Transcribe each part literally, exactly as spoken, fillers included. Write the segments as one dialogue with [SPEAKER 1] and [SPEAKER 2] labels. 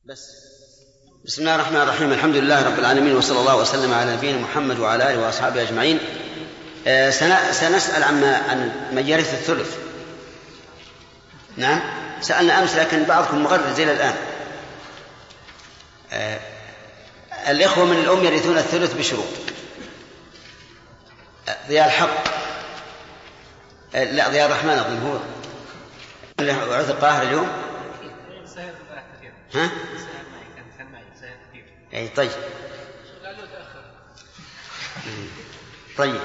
[SPEAKER 1] بس بسم الله الرحمن الرحيم. الحمد لله رب العالمين، وصلى الله وسلم على نبينا محمد وعلى آله وأصحابه أجمعين. آه سنسأل عما عن من يرث الثلث. نعم سألنا أمس لكن بعضكم مغرد زي الآن. آه الإخوة من الأم يرثون الثلث بشروط. آه ضياء الحق آه لا ضياء الرحمن أظن هو عرث القاهرة اليوم. ها؟ أي طيب طيب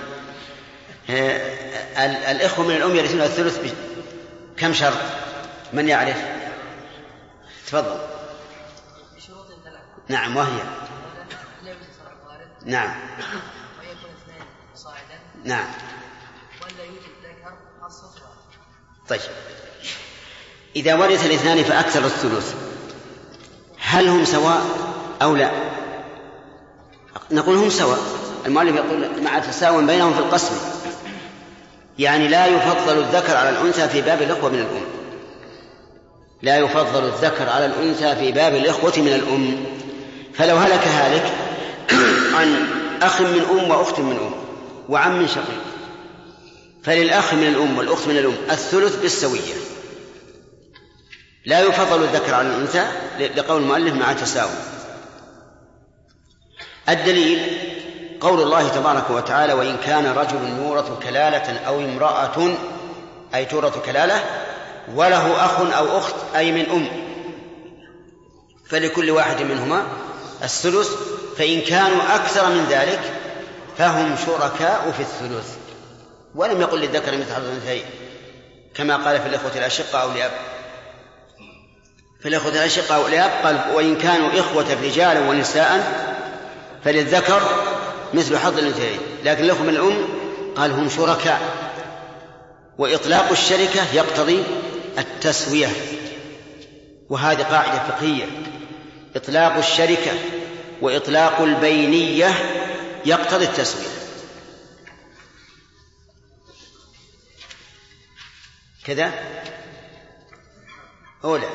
[SPEAKER 1] آه الإخوة من الأم يرثون الثلث كم شرط؟ من يعرف؟ تفضل.
[SPEAKER 2] بشروط ثلاث.
[SPEAKER 1] نعم وهي نعم
[SPEAKER 2] ويكون اثنين صاعدا.
[SPEAKER 1] نعم
[SPEAKER 2] ولا يوجد ذكر الصفر.
[SPEAKER 1] طيب إذا ورث الاثنان فأكثر الثلث هل هم سواء أو لا؟ نقول هم سواء. المؤلف يقول مع تساوي بينهم في القسم، يعني لا يفضل الذكر على الأنثى في باب الإخوة من الأم. لا يفضل الذكر على الأنثى في باب الإخوة من الأم. فلو هلك هالك عن أخ من أم وأخت من أم وعم شقيق فللأخ من الأم والأخت من الأم الثلث بالسوية. لا يفضل الذكر على الأنثى لقول المؤلف مع تساوي. الدليل قول الله تبارك وتعالى: وإن كان رجل يورث كلالة أو امرأة، أي تورث كلالة، وله أخ أو أخت أي من أم، فلكل واحد منهما الثلث، فإن كانوا أكثر من ذلك فهم شركاء في الثلث. ولم يقل للذكر مثل حظ الأنثيين كما قال في الإخوة الأشقة أو الأب. في الإخوة الأشقة أو الأب قال: وإن كانوا إخوة رجالا ونساء فللذكر مثل حظ الأنثيين. لكن الأخوة من الأم قال هم شركاء. وإطلاق الشركة يقتضي التسوية، وهذه قاعدة فقهية: إطلاق الشركة وإطلاق البينية يقتضي التسوية. كذا أولى.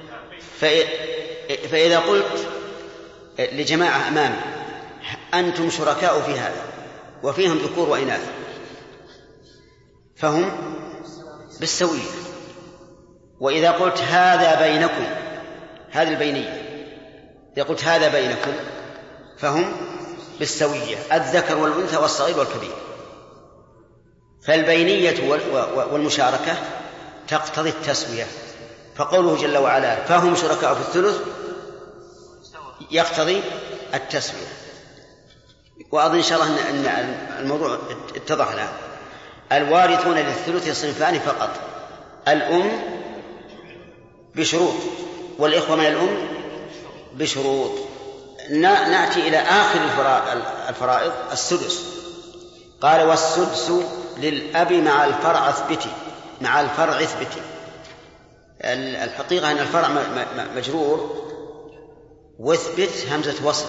[SPEAKER 1] فإذا قلت لجماعة أمامي أنتم شركاء في هذا وفيهم ذكور وإناث فهم بالسوية. وإذا قلت هذا بينكم، هذه البينية، إذا قلت هذا بينكم فهم بالسوية، الذكر والأنثى والصغير والكبير. فالبينية والمشاركة تقتضي التسوية. فقوله جل وعلا فهم شركاء في الثلث يقتضي التسوية. وأظن إن شاء الله أن الموضوع اتضح الآن. الوارثون للثلث صنفان فقط: الأم بشروط والإخوة من الأم بشروط. نأتي إلى آخر الفرائض السدس. قال: والسدس للأب مع الفرع اثبتي. مع الفرع اثبتي. الحقيقة أن الفرع مجرور واثبت همزة وصل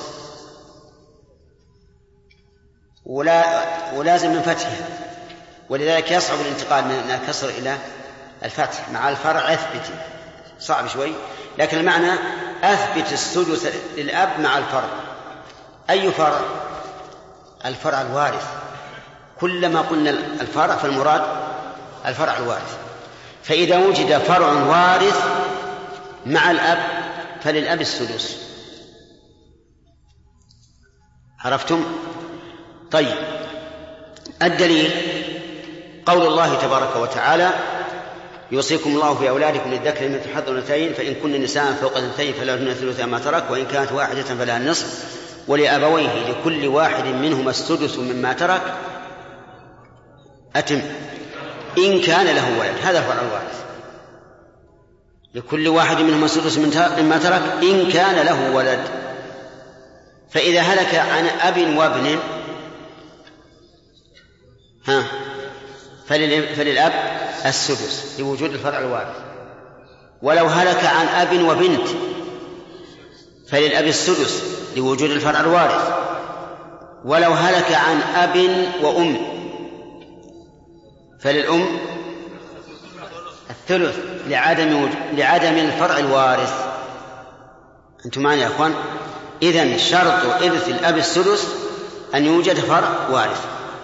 [SPEAKER 1] ولا ولازم من فتحها، ولذلك يصعب الانتقال من الكسر إلى الفتح. مع الفرع اثبتي صعب شوي، لكن المعنى أثبت السدس للأب مع الفرع. أي فرع؟ الفرع الوارث. كلما قلنا الفرع فالمراد الفرع الوارث. فإذا وجد فرع وارث مع الأب فللأب السدس. عرفتم؟ طيب الدليل قول الله تبارك وتعالى: يوصيكم الله في أولادكم للذكر مثل حظ الأنثيين فإن كن نساء فوق اثنتين فلهن ثلث ما ترك وإن كانت واحدة فلها النصف ولأبويه لكل واحد منهما السدس مما ترك. أتم. إن كان له ولد. هذا الفرع الوارث. لكل واحد منهما السدس مما ترك إن كان له ولد. فإذا هلك عن أب وابن ها فللأب السدس لوجود الفرع الوارث. ولو هلك عن أب وبنت فللأب السدس لوجود الفرع الوارث. ولو هلك عن أب وأم فللأم الثلث لعدم لعدم الفرع الوارث. أنتم معنا يا أخوان؟ إذن شرط إرث الأب السدس أن يوجد فرع وارث.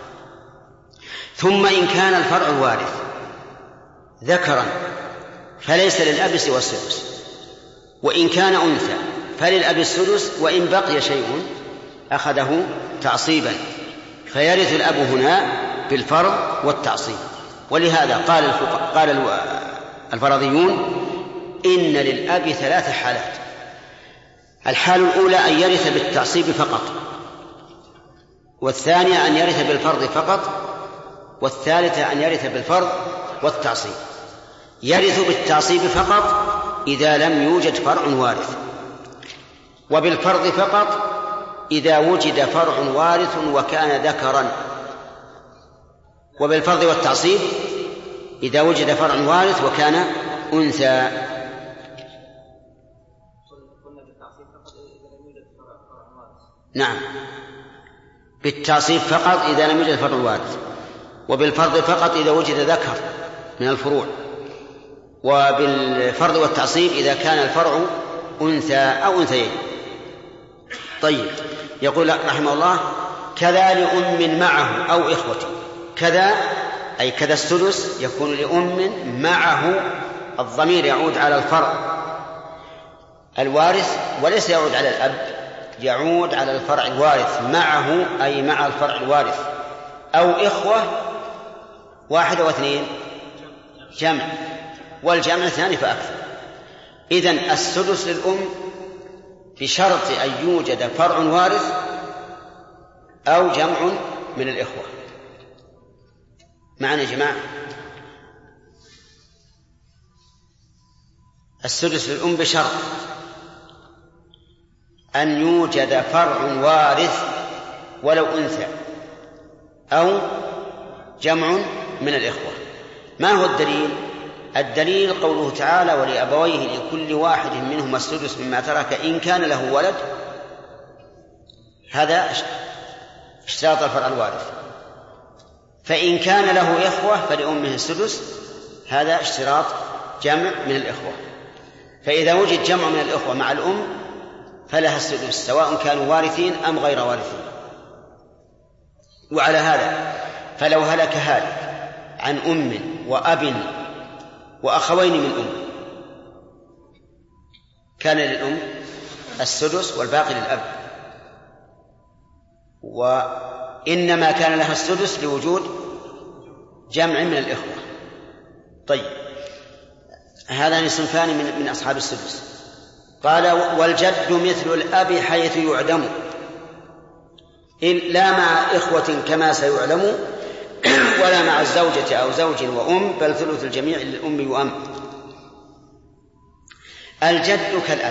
[SPEAKER 1] ثم إن كان الفرع الوارث ذكرا فليس للأب سوى السدس، وإن كان أنثى فللأب السدس، وإن بقي شيء أخذه تعصيبا، فيرث الأب هنا بالفرض والتعصيب. ولهذا قال قال الفرضيون إن للأب ثلاث حالات: الحال الأولى أن يرث بالتعصيب فقط، والثانية أن يرث بالفرض فقط، والثالثة أن يرث بالفرض والتعصيب. يرث بالتعصيب فقط إذا لم يوجد فرع وارث، وبالفرض فقط إذا وجد فرع وارث وكان ذكرا، وبالفرض والتعصيب إذا وجد فرع وارث وكان أنثى. نعم، بالتعصيب فقط إذا لم يوجد فرع وارث، وبالفرض فقط إذا وجد ذكر من الفروع، وبالفرض والتعصيب إذا كان الفرع أنثى أو أنثيين. طيب، يقول رحمه الله: كذا لأم معه أو إخوة. كذا أي كذا السدس يكون لأم معه، الضمير يعود على الفرع الوارث وليس يعود على الأب، يعود على الفرع الوارث. معه أي مع الفرع الوارث. أو إخوة واحد واثنين جمع، والجمع اثنان فأكثر. إذن السدس للأم بشرط أن يوجد فرع وارث أو جمع من الإخوة. معنا يا جماعة؟ السدس للأم بشرط أن يوجد فرع وارث ولو أنثى أو جمع من الإخوة. ما هو الدليل؟ الدليل قوله تعالى: ولأبويه لكل واحد منهما السدس مما ترك إن كان له ولد. هذا اشتراط الفرع الوارث. فإن كان له إخوة فلأمه السدس، هذا اشتراط جمع من الإخوة. فإذا وجد جمع من الإخوة مع الأم فلها السدس سواء كانوا وارثين أم غير وارثين. وعلى هذا فلو هلك هالك عن أم وأب وأخوين من أم كان للأم السدس والباقي للأب، وإنما كان لها السدس لوجود جمع من الإخوة. طيب، هذان صنفان من, من أصحاب السدس. قال: والجد مثل الأب حيث يعدم، لا مع إخوة كما سيعلم، ولا مع الزوجة أو زوج وأم، بل ثلث الجميع للأم وأم. الجد كالأب،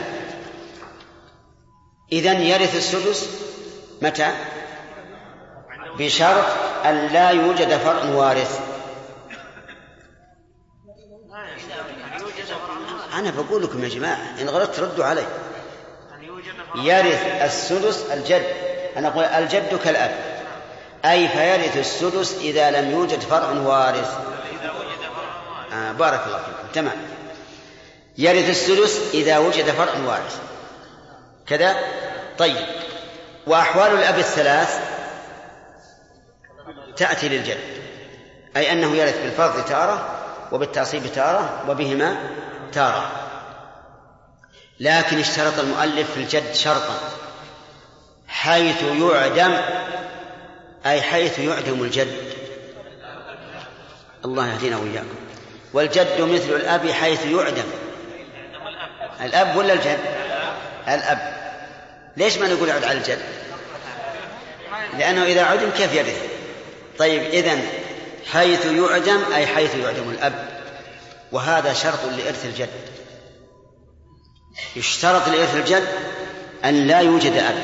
[SPEAKER 1] إذن يرث السدس متى؟ بشرط أن لا يوجد فرع وارث. أنا بقول لكم يا جماعة إن غلطت ردوا علي. يرث السدس الجد، أنا أقول الجد كالأب، أي فيرث السدس إذا لم يوجد فرع وارث. آه بارك الله فيكم، تمام. يرث السدس إذا وجد فرع وارث كذا. طيب، وأحوال الأب الثلاث تأتي للجد، أي أنه يرث بالفرض تارة وبالتعصيب تارة وبهما تارة. لكن اشترط المؤلف في الجد شرطا: حيث يعدم، أي حيث يعدم الجد. الله يهدينا وإياكم. والجد مثل الأب حيث يعدم. الأب ولا الجد؟ الأب. ليش ما نقول يعد على الجد؟ لأنه إذا عدم كيف يرث؟ طيب، إذن حيث يعدم أي حيث يعدم الأب، وهذا شرط لإرث الجد. يشترط لإرث الجد أن لا يوجد أب،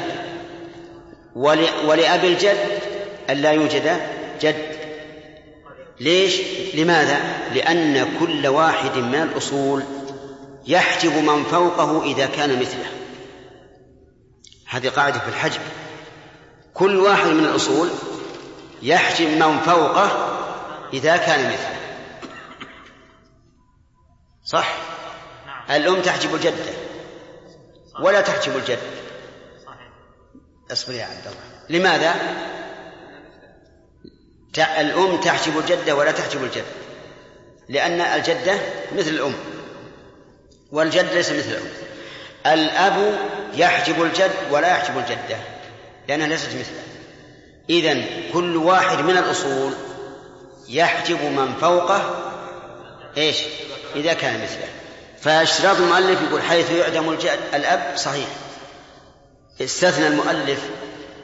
[SPEAKER 1] ولأب الجد أن لا يوجد جد. ليش؟ لماذا؟ لأن كل واحد من الأصول يحجب من فوقه إذا كان مثله. هذه قاعدة في الحجب، كل واحد من الأصول يحجب من فوقه إذا كان مثله. صح؟ الأم تحجب الجدة ولا تحجب الجد. اصبر يا عبد الله. لماذا؟ الأم تحجب الجدة ولا تحجب الجد، لأن الجدة مثل الأم والجد ليس مثل الأم. الأب يحجب الجد ولا يحجب الجدة لأنها ليست مثله. إذن كل واحد من الأصول يحجب من فوقه إيش إذا كان مثله. فاشتراط المؤلف يقول حيث يعدم الجد الأب صحيح. استثنى المؤلف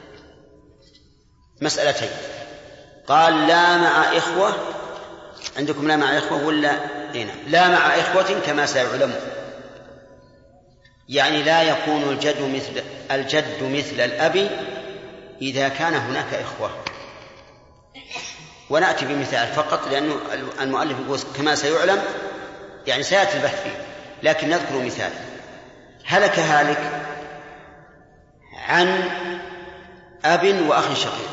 [SPEAKER 1] مسألتين، قال لا مع إخوة. عندكم لا مع إخوة ولا هنا؟ لا مع إخوة كما سيعلم، يعني لا يكون الجد مثل الجد مثل الأب إذا كان هناك إخوة. ونأتي بمثال فقط لأنه المؤلف يقول كما سيعلم، يعني سيأتي البحث فيه، لكن نذكر مثال. هلك هالك عن أب وأخ شقيق،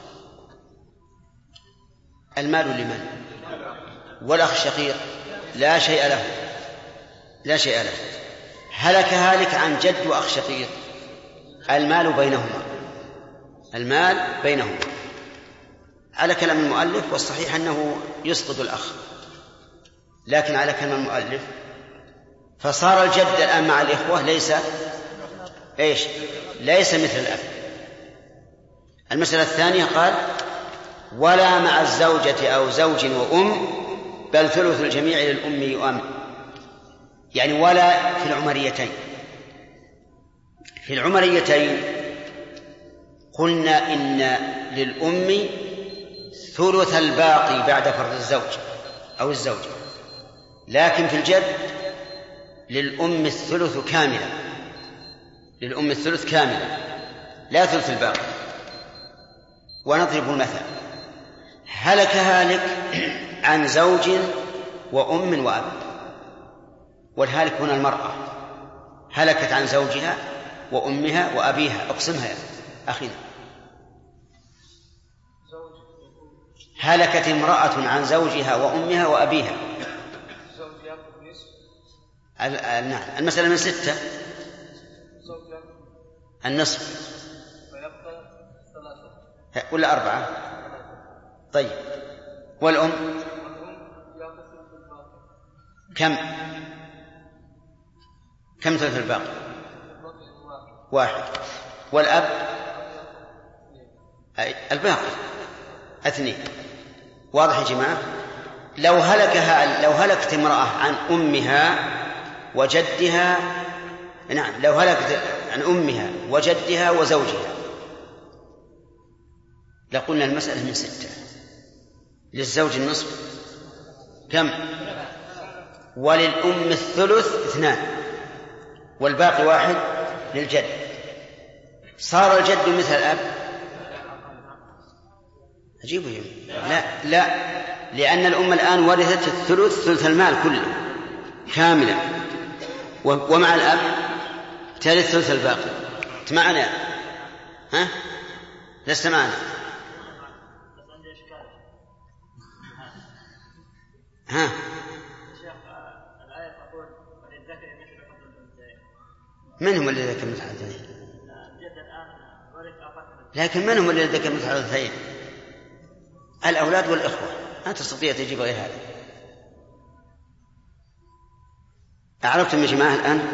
[SPEAKER 1] المال لمن؟ والأخ الشقيق لا شيء له، لا شيء له. هلك هالك عن جد وأخ شقيق، المال بينهما، المال بينهما على كلام المؤلف، والصحيح أنه يسقط الأخ، لكن على كلام المؤلف فصار الجد الآن مع الإخوة ليس إيش ليس مثل الأب. المسألة الثانية قال ولا مع الزوجة أو زوج وأم بل ثلث الجميع للأم يؤمن، يعني ولا في العمريتين. في العمريتين قلنا إن للأم ثلث الباقي بعد فرض الزوج أو الزوجة، لكن في الجد للأم الثلث كاملا، للأم الثلث كاملا لا ثلث الباقي. ونضرب المثل، هلك هالك عن زوج وأم وأب، والهالك هنا المرأة، هلكت عن زوجها وأمها وأبيها. أقسمها يا أخينا. هلكت امرأة عن زوجها وأمها وأبيها. نعم. المسألة من ستة، النصف ولا أربعة؟ طيب. والأم كم كم ثلث الباقي؟ واحد. والأب الباقي اثنين. واضح يا جماعة؟ لو هلكها لو هلكت امرأة عن أمها وجدها، نعم، لو هلكت عن أمها وجدها وزوجها لقلنا المسألة من ستة. للزوج النصف كم؟ وللأم الثلث اثنان، والباقي واحد للجد. صار الجد مثل الأب؟ عجيب يا جماعة. لا لا، لأن الأم الآن ورثت الثلث، ثلث المال كله كاملا، ومع الأب ترث ثلث الباقي. معنا؟ ها؟ لست معنا؟ ها؟ من هم الذين ذكر مثل الأنثيين؟ لكن من هم الذين ذكر مثل الأنثيين؟ الأولاد والإخوة. لا تستطيع تجيب غير هذا. أعرفتم يا جماعة الآن؟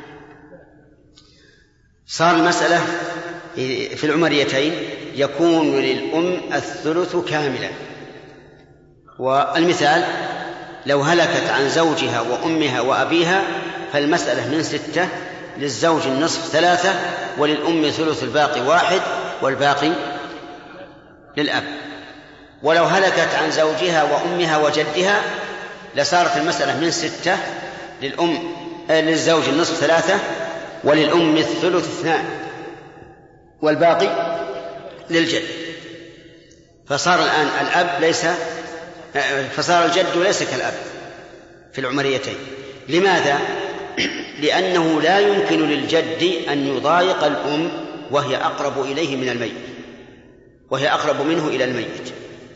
[SPEAKER 1] صار المسألة في العمريتين يكون للأم الثلث كاملا. والمثال لو هلكت عن زوجها وأمها وأبيها فالمسألة من ستة، للزوج النصف ثلاثة، وللأم ثلث الباقي واحد، والباقي للأب. ولو هلكت عن زوجها وأمها وجدها لصارت المسألة من ستة، للأم للزوج النصف ثلاثة، وللأم الثلث اثنان، والباقي للجد. فصار الآن الأب ليس فصار الجد ليس كالأب في العمريتين. لماذا؟ لأنه لا يمكن للجد أن يضايق الأم وهي أقرب إليه من الميت، وهي أقرب منه إلى الميت.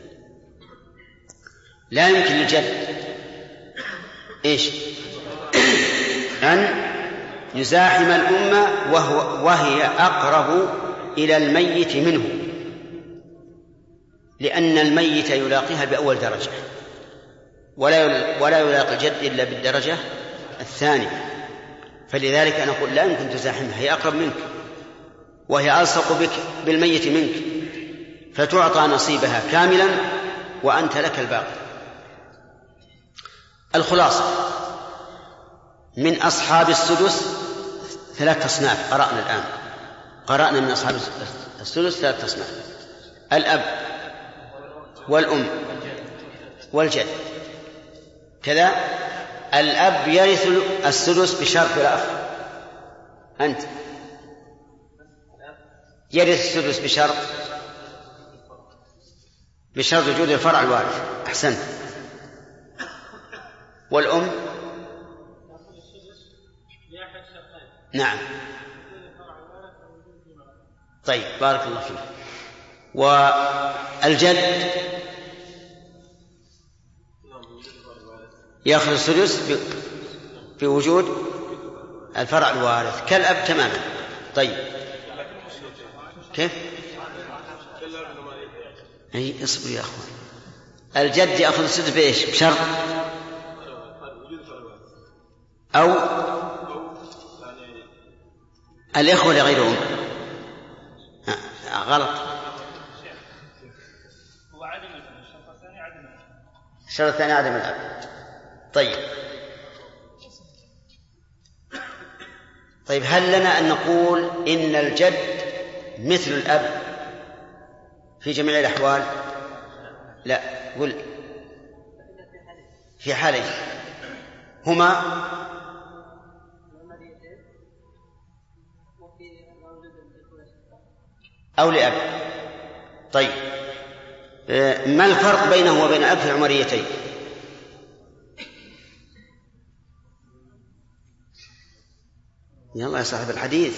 [SPEAKER 1] لا يمكن للجد إيش أن يزاحم الأمة وهو وهي أقرب إلى الميت منه، لأن الميت يلاقيها بأول درجة، ولا ولا يلاقي الجد إلا بالدرجة الثانية. فلذلك نقول لا يمكن تزاحمها، هي أقرب منك وهي ألصق بك بالميت منك، فتعطى نصيبها كاملا وأنت لك الباقي. الخلاصة: من أصحاب السدس ثلاث أصناف قرأنا الآن، قرأنا من أصحاب السدس ثلاث أصناف: الأب والأم والجد. كذا الأب يرث السدس بشرط لا أخر. أنت يرث السدس بشرط بشرط وجود الفرع الوارث. أحسنت. والأم نعم. طيب بارك الله فيك. والجد يأخذ السدس بوجود الفرع الوارث كالأب تماما. طيب كيف؟ أي اصبر يا أخوان. الجد يأخذ السدس بإيش؟ بشرط أو الإخوة لغيرهم. غلط. الشرط الثاني عدم الأب. طيب طيب هل لنا أن نقول إن الجد مثل الأب في جميع الأحوال؟ لا. قل في حالين هما أو لأب. طيب ما الفرق بينه وبين الأب في العمريتين؟ يلا يا صاحب الحديث.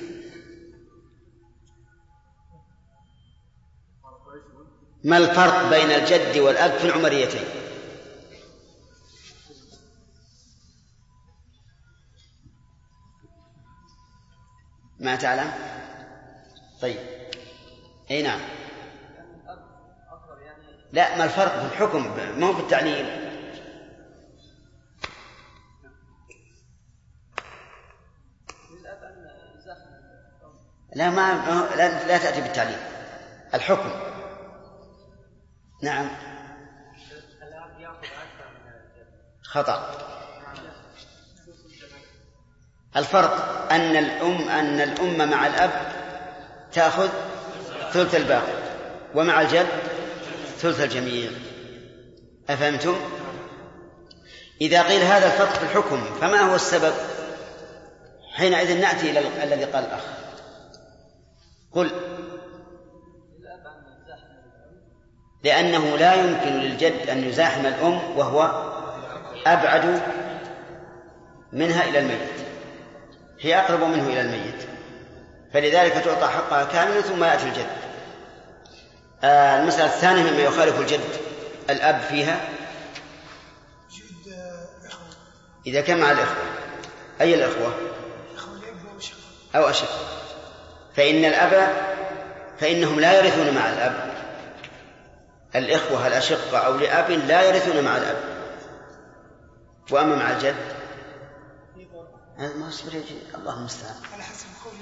[SPEAKER 1] ما الفرق بين الجد والأب في العمريتين؟ ما تعلم؟ طيب أي نعم. لا، ما الفرق في الحكم ما هو في التعليل. لا ما لا, لا تأتي بالتعليل. الحكم نعم خطأ. الفرق أن الأم أن الأم مع الأب تأخذ ثلث الباقي ومع الجد ثلث الجميع. أفهمتم؟ إذا قيل هذا الفرق في الحكم فما هو السبب؟ حينئذ نأتي إلى الذي قال الأخ. قل. لأنه لا يمكن للجد أن يزاحم الأم وهو أبعد منها إلى الميت، هي أقرب منه إلى الميت، فلذلك تعطى حقها كاملا ثم يأتي الجد. آه المسألة الثانية مما يخالف الجد الأب فيها إذا كان مع الإخوة. أي الإخوة؟ أو أشق. فإن الأب فإنهم لا يرثون مع الأب. الإخوة الأشقة أو لأب لا يرثون مع الأب. وأما مع الجد هذا ما أصبر يجي الله المستعان.
[SPEAKER 3] على حسب قول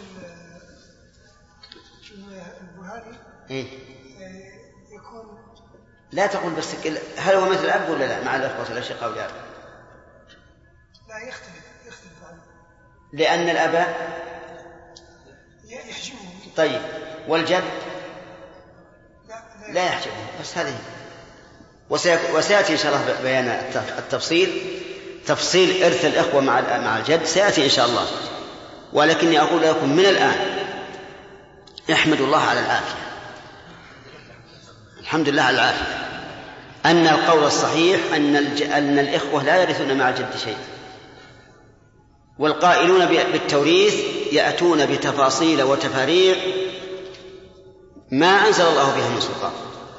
[SPEAKER 3] البهاري
[SPEAKER 1] إيه؟
[SPEAKER 3] يكون
[SPEAKER 1] لا تقول بس هل هو مثل الأب ولا لا مع الإخوة الأشقة أو لأب؟
[SPEAKER 3] لا يختلف يختلف عنه.
[SPEAKER 1] لأن الأب
[SPEAKER 3] يحجبه.
[SPEAKER 1] طيب والجد
[SPEAKER 3] لا, لا,
[SPEAKER 1] لا يحجبه. بس هذه وسيأتي إن شاء الله بيان التفصيل تفصيل إرث الإخوة مع مع الجد سيأتي إن شاء الله. ولكني أقول لكم من الآن احمدوا الله على العافية. الحمد لله على العافية. أن القول الصحيح أن أن الإخوة لا يرثون مع الجد شيء، والقائلون بالتوريث يأتون بتفاصيل وتفاريع ما أنزل الله بها من سلطان،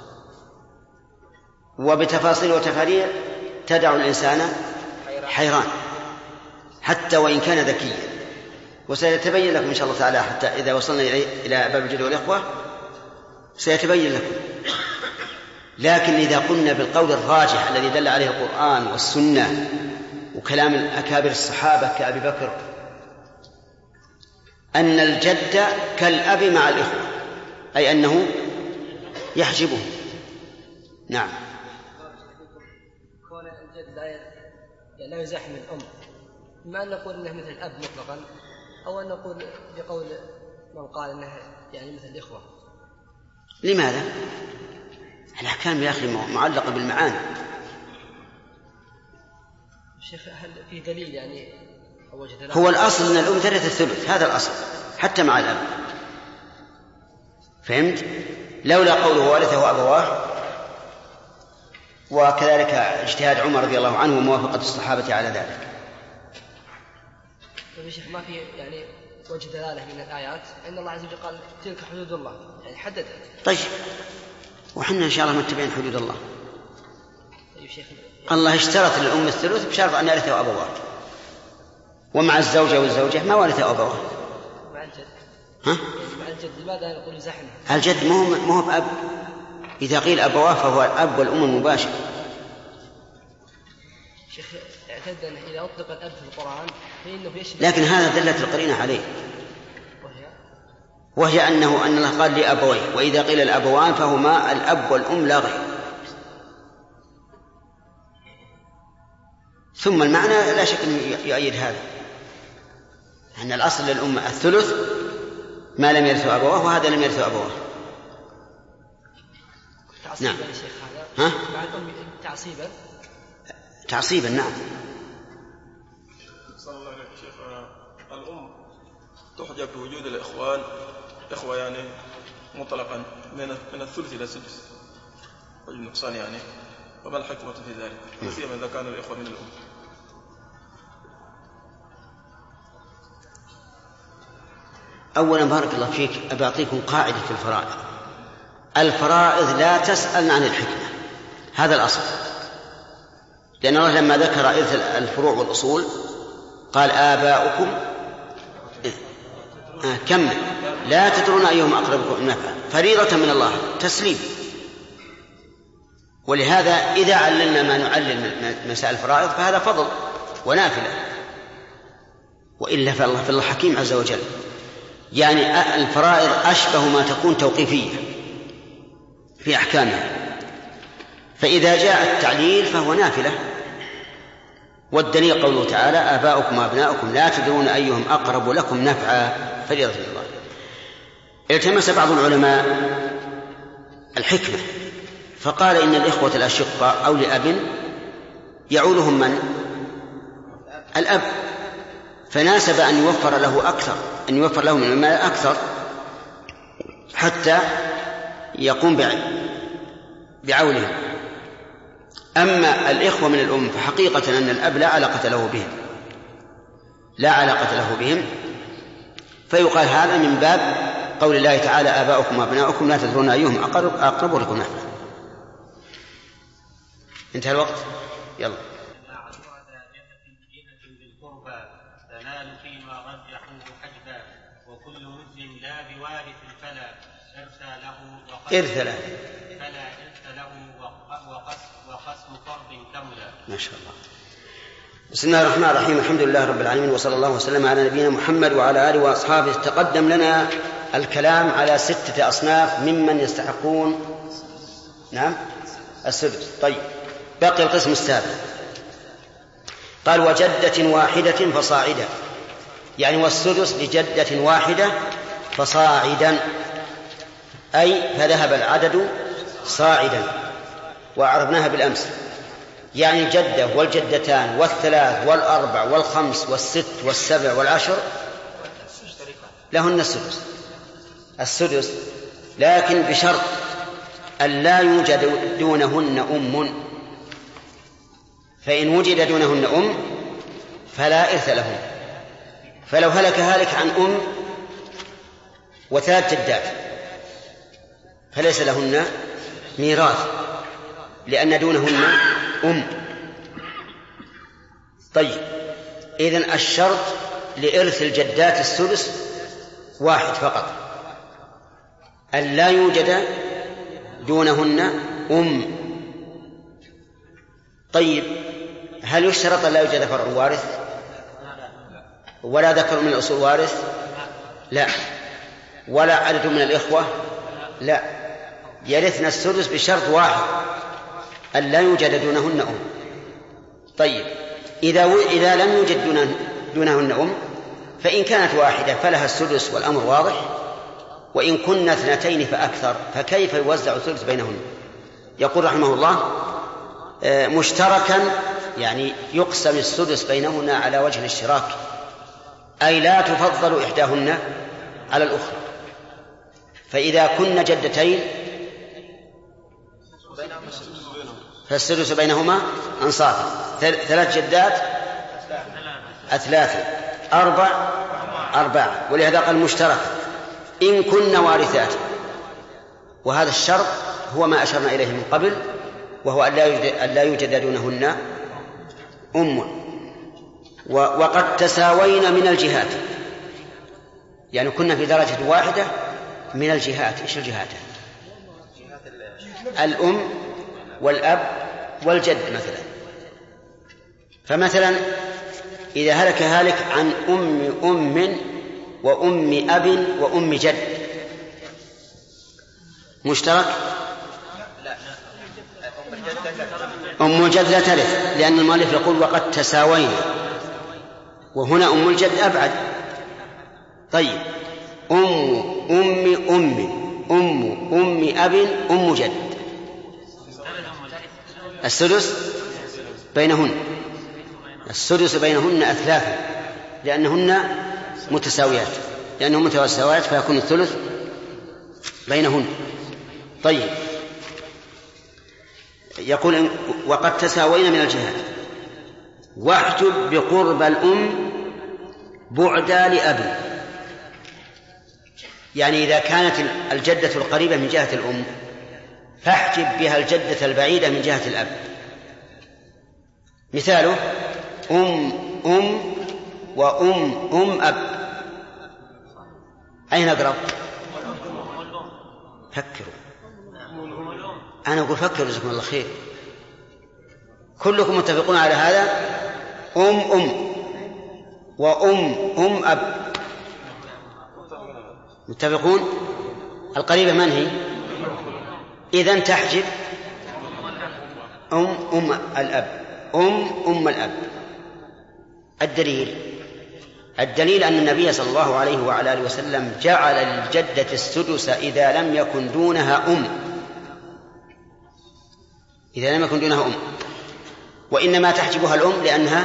[SPEAKER 1] وبتفاصيل وتفاريع تدع الإنسان حيران حتى وإن كان ذكيا. وسيتبين لكم إن شاء الله تعالى حتى إذا وصلنا إلى باب الجد والإخوة سيتبين لكم. لكن إذا قلنا بالقول الراجح الذي دل عليه القرآن والسنة وكلام أكابر الصحابة كأبي بكر أن الجد كالأب مع الإخوة، أي أنه يحجبه. نعم.
[SPEAKER 2] كون الجد لا يزاحم الأم، ما أن نقول إنه مثل الأب مطلقا، أو أن نقول بقول من قال إنه يعني مثل الإخوة.
[SPEAKER 1] لماذا؟ الأحكام يا أخي معلقة بالمعاني.
[SPEAKER 2] شيخ هل في دليل يعني
[SPEAKER 1] هو الأصل أن الأم ترث الثلث، هذا الأصل حتى مع الأب. فهمت؟ لولا قوله ورثه أبواه، وكذلك اجتهاد عمر رضي الله عنه وموافقة الصحابة على ذلك.
[SPEAKER 2] طيب يا شيخ ما في يعني وجه دلالة من الآيات أن الله عز وجل قال تلك حدود الله، يعني حددت.
[SPEAKER 1] طيب وحنا إن شاء الله متبعين حدود الله.
[SPEAKER 2] طيب شيخ
[SPEAKER 1] الله اشترط للأم الثلث بشرط أن يرثه أبواه، ومع الزوجة والزوجة ما ورثه أبواه.
[SPEAKER 2] مع الجد.
[SPEAKER 1] ها؟
[SPEAKER 2] مع الجد لماذا نقول زحمه؟
[SPEAKER 1] الجد مو مو بأب. إذا قيل أبواه فهو الأب والأم المباشر.
[SPEAKER 2] شيخ اعتد أن إذا أطلق الأب في القرآن فإنه يشمل.
[SPEAKER 1] لكن هذا دلت القرينة عليه،
[SPEAKER 2] وهي
[SPEAKER 1] وهي أنه أن الله قال لأبويه، وإذا قيل الأبوان فهما الأب والأم لا غير. ثم المعنى لا شك أنه يؤيد هذا، أن الأصل للأم الثلث ما لم يرثه أبواه، وهذا لم يرثه أبواه.
[SPEAKER 2] تعصيبا
[SPEAKER 1] نعم.
[SPEAKER 2] يا شيخ هذا
[SPEAKER 1] ها؟
[SPEAKER 2] مع الأم تعصيبا.
[SPEAKER 1] تعصيبا نعم.
[SPEAKER 4] صلى الله عليه شيخ. الأم تحجب بوجود الإخوان إخوة يعني مطلقا من من الثلث إلى السدس والنقصان يعني، وما الحكمة في ذلك؟ نسيما إذا كانوا الإخوة من الأم.
[SPEAKER 1] أولا بارك الله فيك، أبي أعطيكم قاعدة في الفرائض. الفرائض لا تسأل عن الحكمة، هذا الأصل. لأن الله لما ذكر إرث الفروع والأصول قال آباؤكم آه كمل لا تدرون أيهم أقربكم نفعا، فريضة من الله تسليم. ولهذا إذا عللنا ما نعلل مسائل الفرائض فهذا فضل ونافلة، وإلا فالله, فالله حكيم عز وجل. يعني الفرائض أشبه ما تكون توقيفية في أحكامها، فإذا جاء التعليل فهو نافلة. والدليل قوله تعالى آباؤكم وأبناؤكم لا تدرون أيهم أقرب لكم نفعا، فريضة من الله. التمس بعض العلماء الحكمة فقال إن الإخوة الأشقاء أو لأب يعولهم من؟ الأب، فناسب أن يوفر له أكثر، أن يوفر له من المال أكثر حتى يقوم بعولهم. أما الإخوة من الأم فحقيقة أن الأب لا علاقة له بهم، لا علاقة له بهم، فيقال هذا من باب قول الله تعالى آباؤكم وأبناؤكم لا تدرون أيهم أقرب, أقرب لكم نفعا. انتهى الوقت، يلا. إرث له
[SPEAKER 5] فلا إرث له وقسم فرض كملا.
[SPEAKER 1] ما شاء الله. بسم الله الرحمن الرحيم، الحمد لله رب العالمين، وصلى الله وسلم على نبينا محمد وعلى آله وأصحابه. تقدم لنا الكلام على ستة أصناف ممن يستحقون نعم السدس. طيب بقي القسم السابع، قال وجدة واحدة فصاعدا، يعني والسدس لجدة واحدة فصاعدا، أي فذهب العدد صاعدا، وعرفناها بالأمس. يعني الجدة والجدتان والثلاث والأربع والخمس والست والسبع والعشر لهن السدس السدس لكن بشرط أن لا يوجد دونهن أم، فإن وجد دونهن أم فلا إرث لهن. فلو هلك هالك عن أم وثلاث جدات فليس لهن ميراث لأن دونهن أم. طيب إذن الشرط لإرث الجدات السدس واحد فقط، أن لا يوجد دونهن أم. طيب هل يشترط أن لا يوجد فرع وارث ولا ذكر من الأصول وارث؟ لا. ولا عدد من الإخوة؟ لا. يرثن السدس بشرط واحد، أن لا يوجد دونهن أم. طيب إذا, و... إذا لم يوجد دون... دونهن أم فإن كانت واحدة فلها السدس والأمر واضح، وإن كنا اثنتين فأكثر فكيف يوزع الثلث بينهن؟ يقول رحمه الله مشتركا، يعني يقسم السدس بينهن على وجه الاشتراك، أي لا تفضل إحداهن على الأخرى. فإذا كن جدتين فالسدس بينهما أنصافا، ثلاث جدات أثلاثة، أربع أربعة، ولهذا قال مشترك إن كن وارثات. وهذا الشرط هو ما أشرنا إليه من قبل، وهو أن لا يوجد دونهن أم. وقد تساوين من الجهات، يعني كنا في درجة واحدة من الجهات. إيش الجهات؟ الأم والأب والجد مثلا. فمثلا إذا هلك هالك عن أم أم وأم أب وأم جد مشترك؟ أم الجد لا ترث، لأن المؤلف يقول وقد تساوين، وهنا أم الجد أبعد. طيب أم أم أم أم أم أب أم جد، السدس بينهن السدس بينهن أثلاثة، لأنهن متساويات لأنهن متساويات فيكون الثلث بينهن. طيب يقول وقد تساوين من الجهات، واحجب بقرب الأم بعدا لأب. يعني إذا كانت الجدة القريبة من جهة الأم فاحجب بها الجدة البعيدة من جهة الأب. مثاله أم أم وأم أم أب، أين أقرب؟ فكروا، أنا أقول فكروا جزاكم الله خير. كلكم متفقون على هذا؟ أم أم وأم أم أب متفقون. القريبة من هي؟ إذن تحجب أم أم الأب أم أم الأب. الدليل الدليل أن النبي صلى الله عليه وعلى آله وسلم جعل للجدة السدس إذا لم يكن دونها أم إذا لم يكن دونها أم وإنما تحجبها الأم لأنها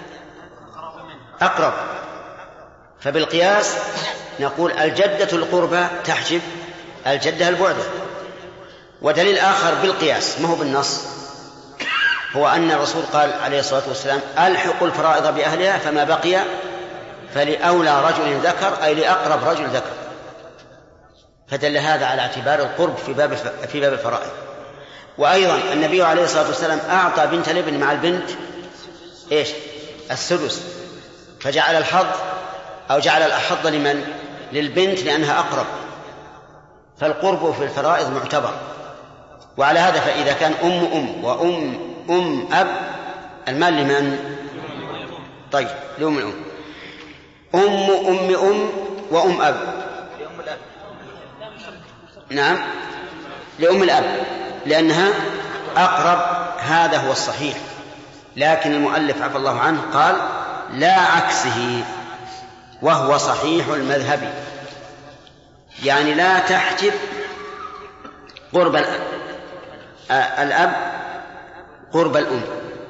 [SPEAKER 1] أقرب. فبالقياس نقول الجدة القربى تحجب الجدة البعدة. ودليل آخر بالقياس ما هو بالنص، هو أن الرسول قال عليه الصلاة والسلام ألحقوا الفرائض بأهلها فما بقي فلأولى رجل ذكر، أي لأقرب رجل ذكر. فدل هذا على اعتبار القرب في باب في باب الفرائض. وأيضا النبي عليه الصلاة والسلام أعطى بنت الابن مع البنت إيش؟ السدس، فجعل الحظ أو جعل الأحظ لمن؟ للبنت لأنها أقرب. فالقرب في الفرائض معتبر. وعلى هذا فإذا كان أم أم وأم أم أب المال لمن؟ طيب لأم الأم. أم أم أم وأم أب نعم لأم الأب لأنها أقرب. هذا هو الصحيح. لكن المؤلف عفى الله عنه قال لا عكسه، وهو صحيح المذهب، يعني لا تحجب قرب الأب قرب الأم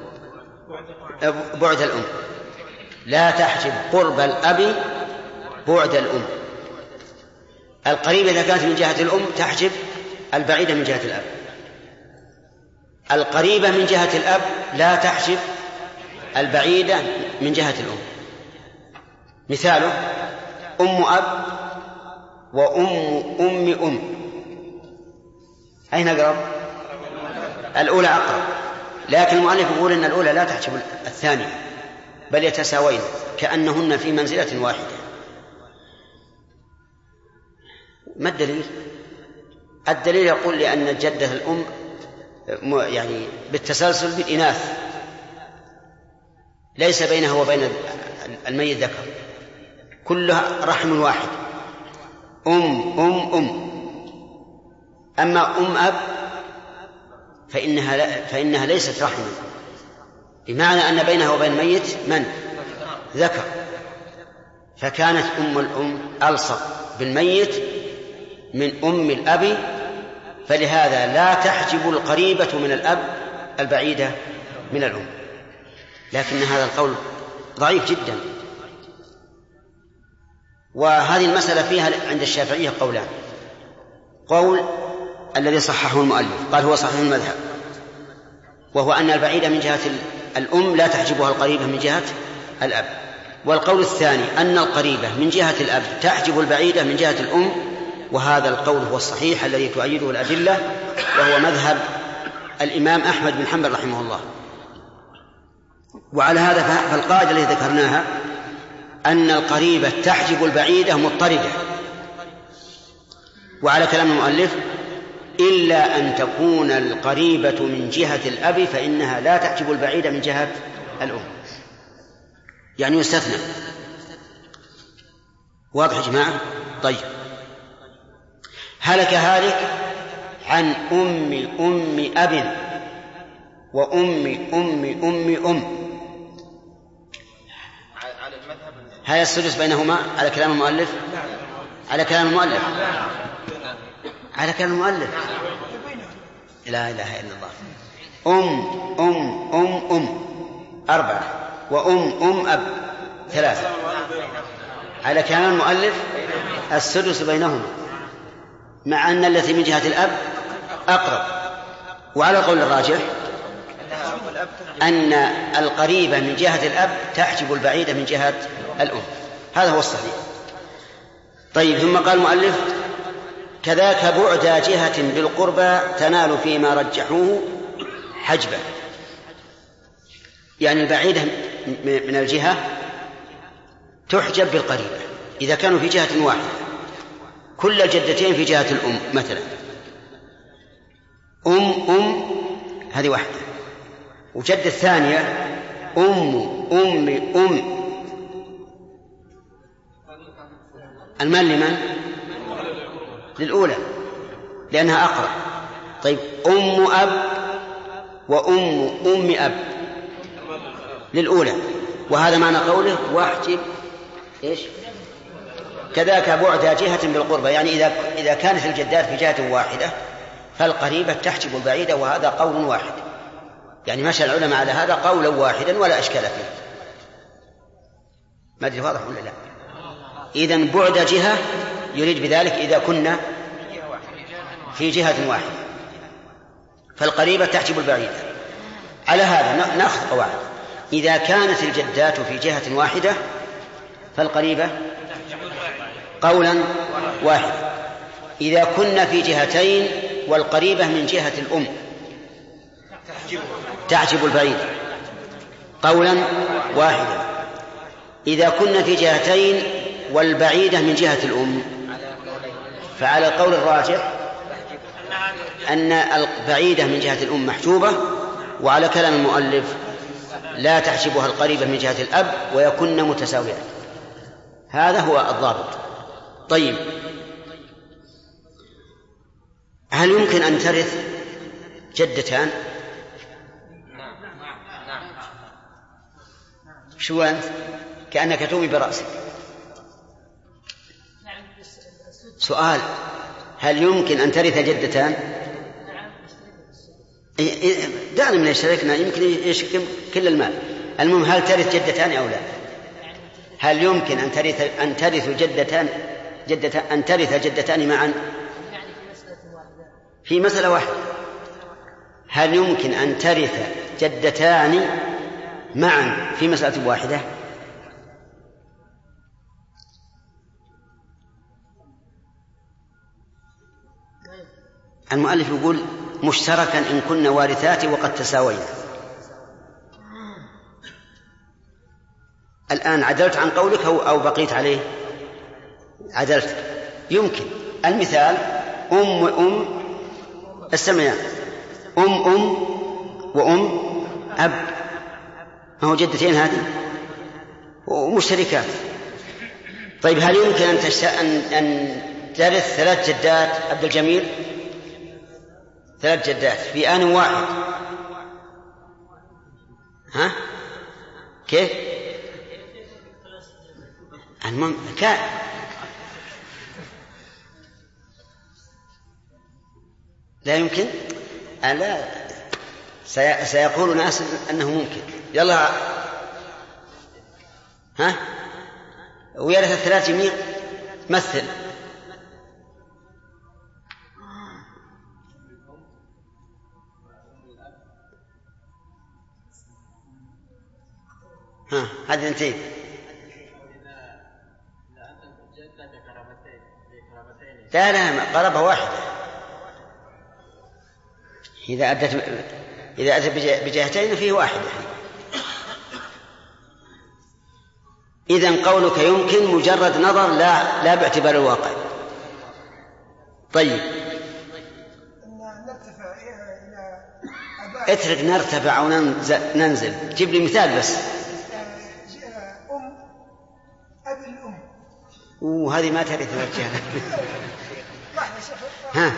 [SPEAKER 1] بعد الأم، لا تحجب قرب الأب بعد الأم. القريبة إذا كانت من جهة الأم تحجب البعيدة من جهة الأب. القريبة من جهة الأب لا تحجب البعيدة من جهة الأم. مثاله أم أب وأم أم أم، أين أقرب؟ الأولى أقرب، لكن المؤلف يقول أن الأولى لا تحجب الثانية بل يتساوين كأنهن في منزلة واحدة. ما الدليل؟ الدليل يقول لأن جدة الأم يعني بالتسلسل بالإناث ليس بينها وبين الميت ذكر، كلها رحم واحد، أم أم أم. أما أم أب فإنها, لا فإنها ليست رحما، بمعنى أن بينها وبين الميت من؟ ذكر، فكانت أم الأم ألصق بالميت من أم الأب، فلهذا لا تحجب القريبة من الأب البعيدة من الأم. لكن هذا القول ضعيف جدا، وهذه المسألة فيها عند الشافعية قولان. قول الذي صححه المؤلف قال هو صحيح المذهب، وهو أن البعيدة من جهة الأم لا تحجبها القريبة من جهة الأب. والقول الثاني أن القريبة من جهة الأب تحجب البعيدة من جهة الأم، وهذا القول هو الصحيح الذي تؤيده الأدلة، وهو مذهب الإمام أحمد بن حنبل رحمه الله. وعلى هذا فالقاعدة التي ذكرناها أن القريبة تحجب البعيدة مضطردة، وعلى كلام المؤلف إلا أن تكون القريبة من جهة الأب فإنها لا تحجب البعيدة من جهة الأم، يعني يستثنى. واضح يا جماعة؟ طيب، هلك هالك عن أم أم أب وأم أم أم أم، هل السدس بينهما على كلام المؤلف؟ على كلام المؤلف على كلام المؤلف لا إله إلا الله. أم أم أم أم أربعة، وأم أم أب ثلاثة. على كلام المؤلف السدس بينهما، مع أن التي من جهة الأب أقرب. وعلى القول الراجح أن القريبة من جهة الأب تحجب البعيدة من جهة الأم، هذا هو الصحيح. طيب، ثم قال المؤلف كذاك بعد جهة بالقربى تنال فيما رجحوه حجبا، يعني البعيدة من الجهة تحجب بالقريبة إذا كانوا في جهة واحدة، كل الجدتين في جهة الأم مثلا، أم أم هذه واحدة، وجدة الثانية أم أم أم، المال لمن؟ للأولى لأنها أقرب. طيب، أم أب وأم أم أب للأولى، وهذا معنى قوله واحجب إيش؟ كذاك بعد جهة بالقربة، يعني إذا إذا كانت الجدات في جهة واحدة فالقريبة تحجب البعيدة، وهذا قول واحد، يعني مشى العلماء على هذا قولا واحدا ولا إشكال فيه. ما أدري واضح ولا لا؟ إذن بعد جهة يريد بذلك إذا كنا في جهة واحدة فالقريبة تحجب البعيدة. على هذا نأخذ قواعد: إذا كانت الجدات في جهة واحدة فالقريبة قولا واحدا، إذا كنا في جهتين والقريبة من جهة الأم تحجب البعيدة قولا واحدا، إذا كنا في جهتين والبعيدة من جهة الأم فعلى القول الراجح أن البعيدة من جهة الأم محجوبة، وعلى كلام المؤلف لا تحجبها القريبة من جهة الأب ويكون متساويات. هذا هو الضابط. طيب، هل يمكن أن ترث جدتان؟ شو أنت؟ كأنك تومي برأسك. سؤال: هل يمكن أن ترث جدتان؟ دعنا من يشتركنا، يمكن يشكم كل المال. المهم، هل ترث جدتان أو لا؟ هل يمكن أن ترث أن ترث جدتان جدتان أن ترث جدتان معا في مسألة واحدة؟ هل يمكن أن ترث جدتان معا في مسألة واحدة؟ المؤلف يقول مشتركا إن كنا وارثات وقد تساوينا. الآن عدلت عن قولك أو بقيت عليه؟ عدلت. يمكن. المثال أم أم استمع، أم أم وأم أب، ما هو جدتين هذه ومشتركات. طيب هل يمكن أن تشاء أن أن ترث ثلاث جدات عبد الجميل؟ ثلاث جدات في آن واحد، ها؟ كيف؟ المهم كان لا يمكن. لا، سيقول ناس أنه ممكن. يلا ها، ويرث الثلاث جميع. مثل. ها هذه انتين. لا لا قرابة واحدة. إذا أدت إذا أتت بجهتين فيه واحدة. إذن قولك يمكن مجرد نظر، لا لا باعتبار الواقع. طيب اترك نرتفع أو ننزل. جيب لي مثال بس.
[SPEAKER 3] أم أبي الأم.
[SPEAKER 1] وهذه ما ترث الرجال. ها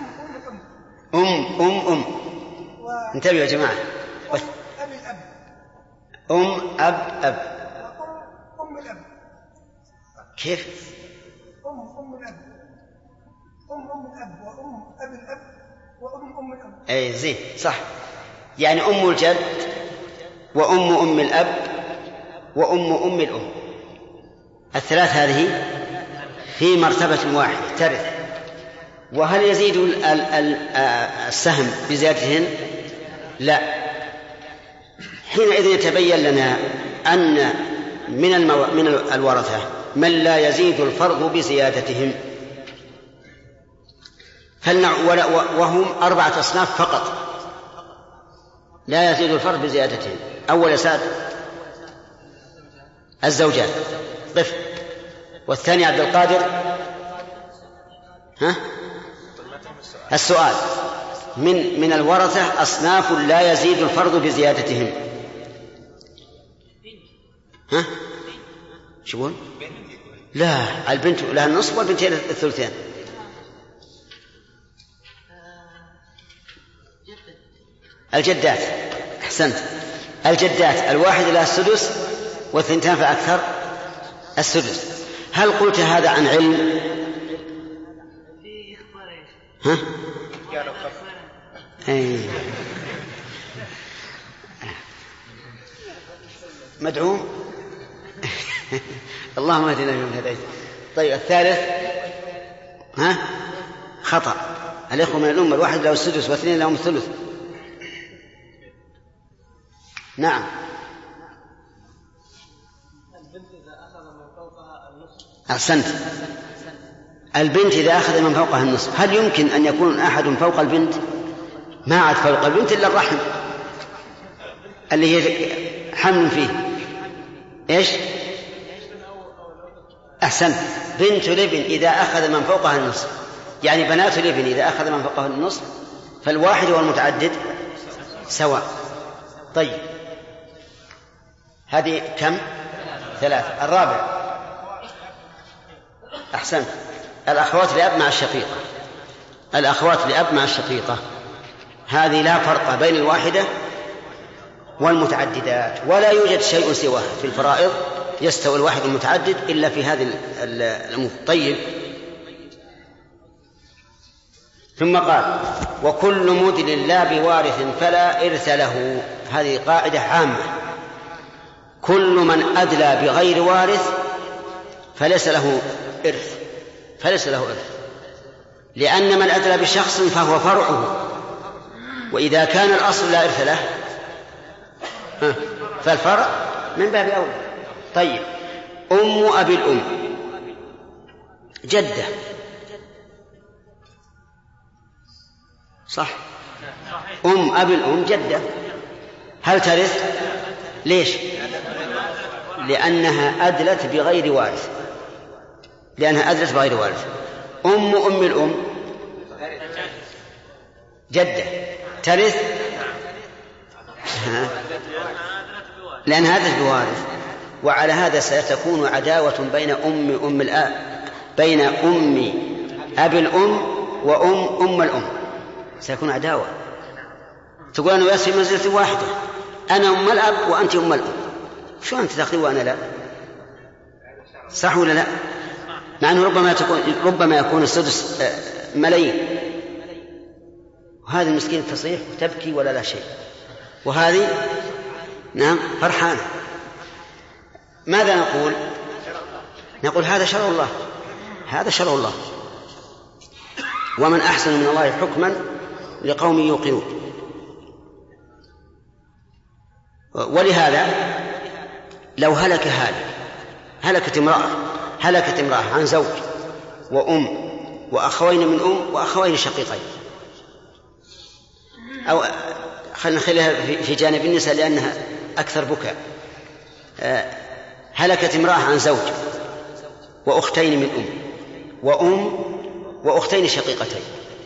[SPEAKER 1] أم أم أم انتبهوا يا جماعة.
[SPEAKER 3] أبي الأب.
[SPEAKER 1] أم أب أب.
[SPEAKER 3] أم الأب.
[SPEAKER 1] كيف؟
[SPEAKER 3] أم أم الأب. أم أم الأب وأم أبي الأب وأم أم الأب.
[SPEAKER 1] أي زين صح. يعني أم الجد وأم أم الأب وأم أم الأم، الثلاث هذه في مرتبة واحدة ترث. وهل يزيد السهم بزيادتهن؟ لا. حينئذ يتبين لنا أن من المو... من الورثة من لا يزيد الفرض بزيادتهم، فلنع... وهم أربعة أصناف فقط لا يزيد الفرض بزيادتهم. أول ساد الزوجات قف، والثاني عبد القادر. ها السؤال من من الورثة أصناف لا يزيد الفرض بزيادتهم. ها شو يقول؟ لا، البنت لها النصف والبنتين الثلثين. الجدات أحسنت. الجدات الواحد لها السدس والثنتان فأكثر السدس. هل قلت هذا عن علم؟ ها؟ أي. مدعو. اللهم اهدنا فيمن هديت. طيب الثالث ها خطأ. الإخوة من الأمة الواحد له السدس واثنين لهم الثلث. نعم.
[SPEAKER 2] البنت إذا أخذ من فوقها النصف.
[SPEAKER 1] أحسنت. البنت إذا أخذ من فوقها النصف، هل يمكن أن يكون أحد فوق البنت؟ ما عاد فوق البنت إلا الرحم اللي هي حمل فيه. إيش؟ أحسنت. بنت لبن إذا أخذ من فوقها النصف، يعني بنات لبن إذا أخذ من فوقها النصف، فالواحد والمتعدد سواء. طيب هذه كم؟ ثلاثة. الرابع أحسنت. الأخوات لأب مع الشقيقة. الأخوات لأب مع الشقيقة هذه لا فرق بين الواحدة والمتعددات، ولا يوجد شيء سواه في الفرائض يستوي الواحد والمتعدد إلا في هذه الأمور. طيب ثم قال وكل مدل لا بوارث فلا إرث له. هذه قاعدة عامة. كل من أدلى بغير وارث فليس له إرث، فليس له إرث، لأن من أدلى بشخص فهو فرعه، وإذا كان الأصل لا إرث له فالفرع من باب أولى. طيب أم أبي الأم جدة صح؟ أم أبي الأم جدة، هل ترث؟ ليش؟ لأنها أدلت بغير وارث لأنها أدلت بغير وارث. أم أم الأم جدة ترث لأنها أدلت بوارث. وعلى هذا ستكون عداوة بين أم أم الآب بين أم أبي الأم وأم أم الأم، سيكون عداوة. تقول أنا وياس في منزلة واحدة، أنا أم الأب وأنت أم الأم، شو أنت تأخذي وأنا لا؟ صح ولا لا؟ مع أنه ربما تكون ربما يكون السدس ملايين، وهذه المسكينة تصيح وتبكي ولا لا شيء، وهذه نعم فرحانة. ماذا نقول؟ نقول هذا شرع الله، هذا شرع الله، ومن أحسن من الله حكما لقوم يوقنون. ولهذا لو هلك هالك هلكت امرأة هلكت امرأة عن زوج وأم وأخوين من أم وأخوين شقيقين، أو خلينا نخليها في جانب النساء لأنها أكثر بكاء. هلكت امرأة عن زوج وأختين من أم وأم وأختين شقيقتين،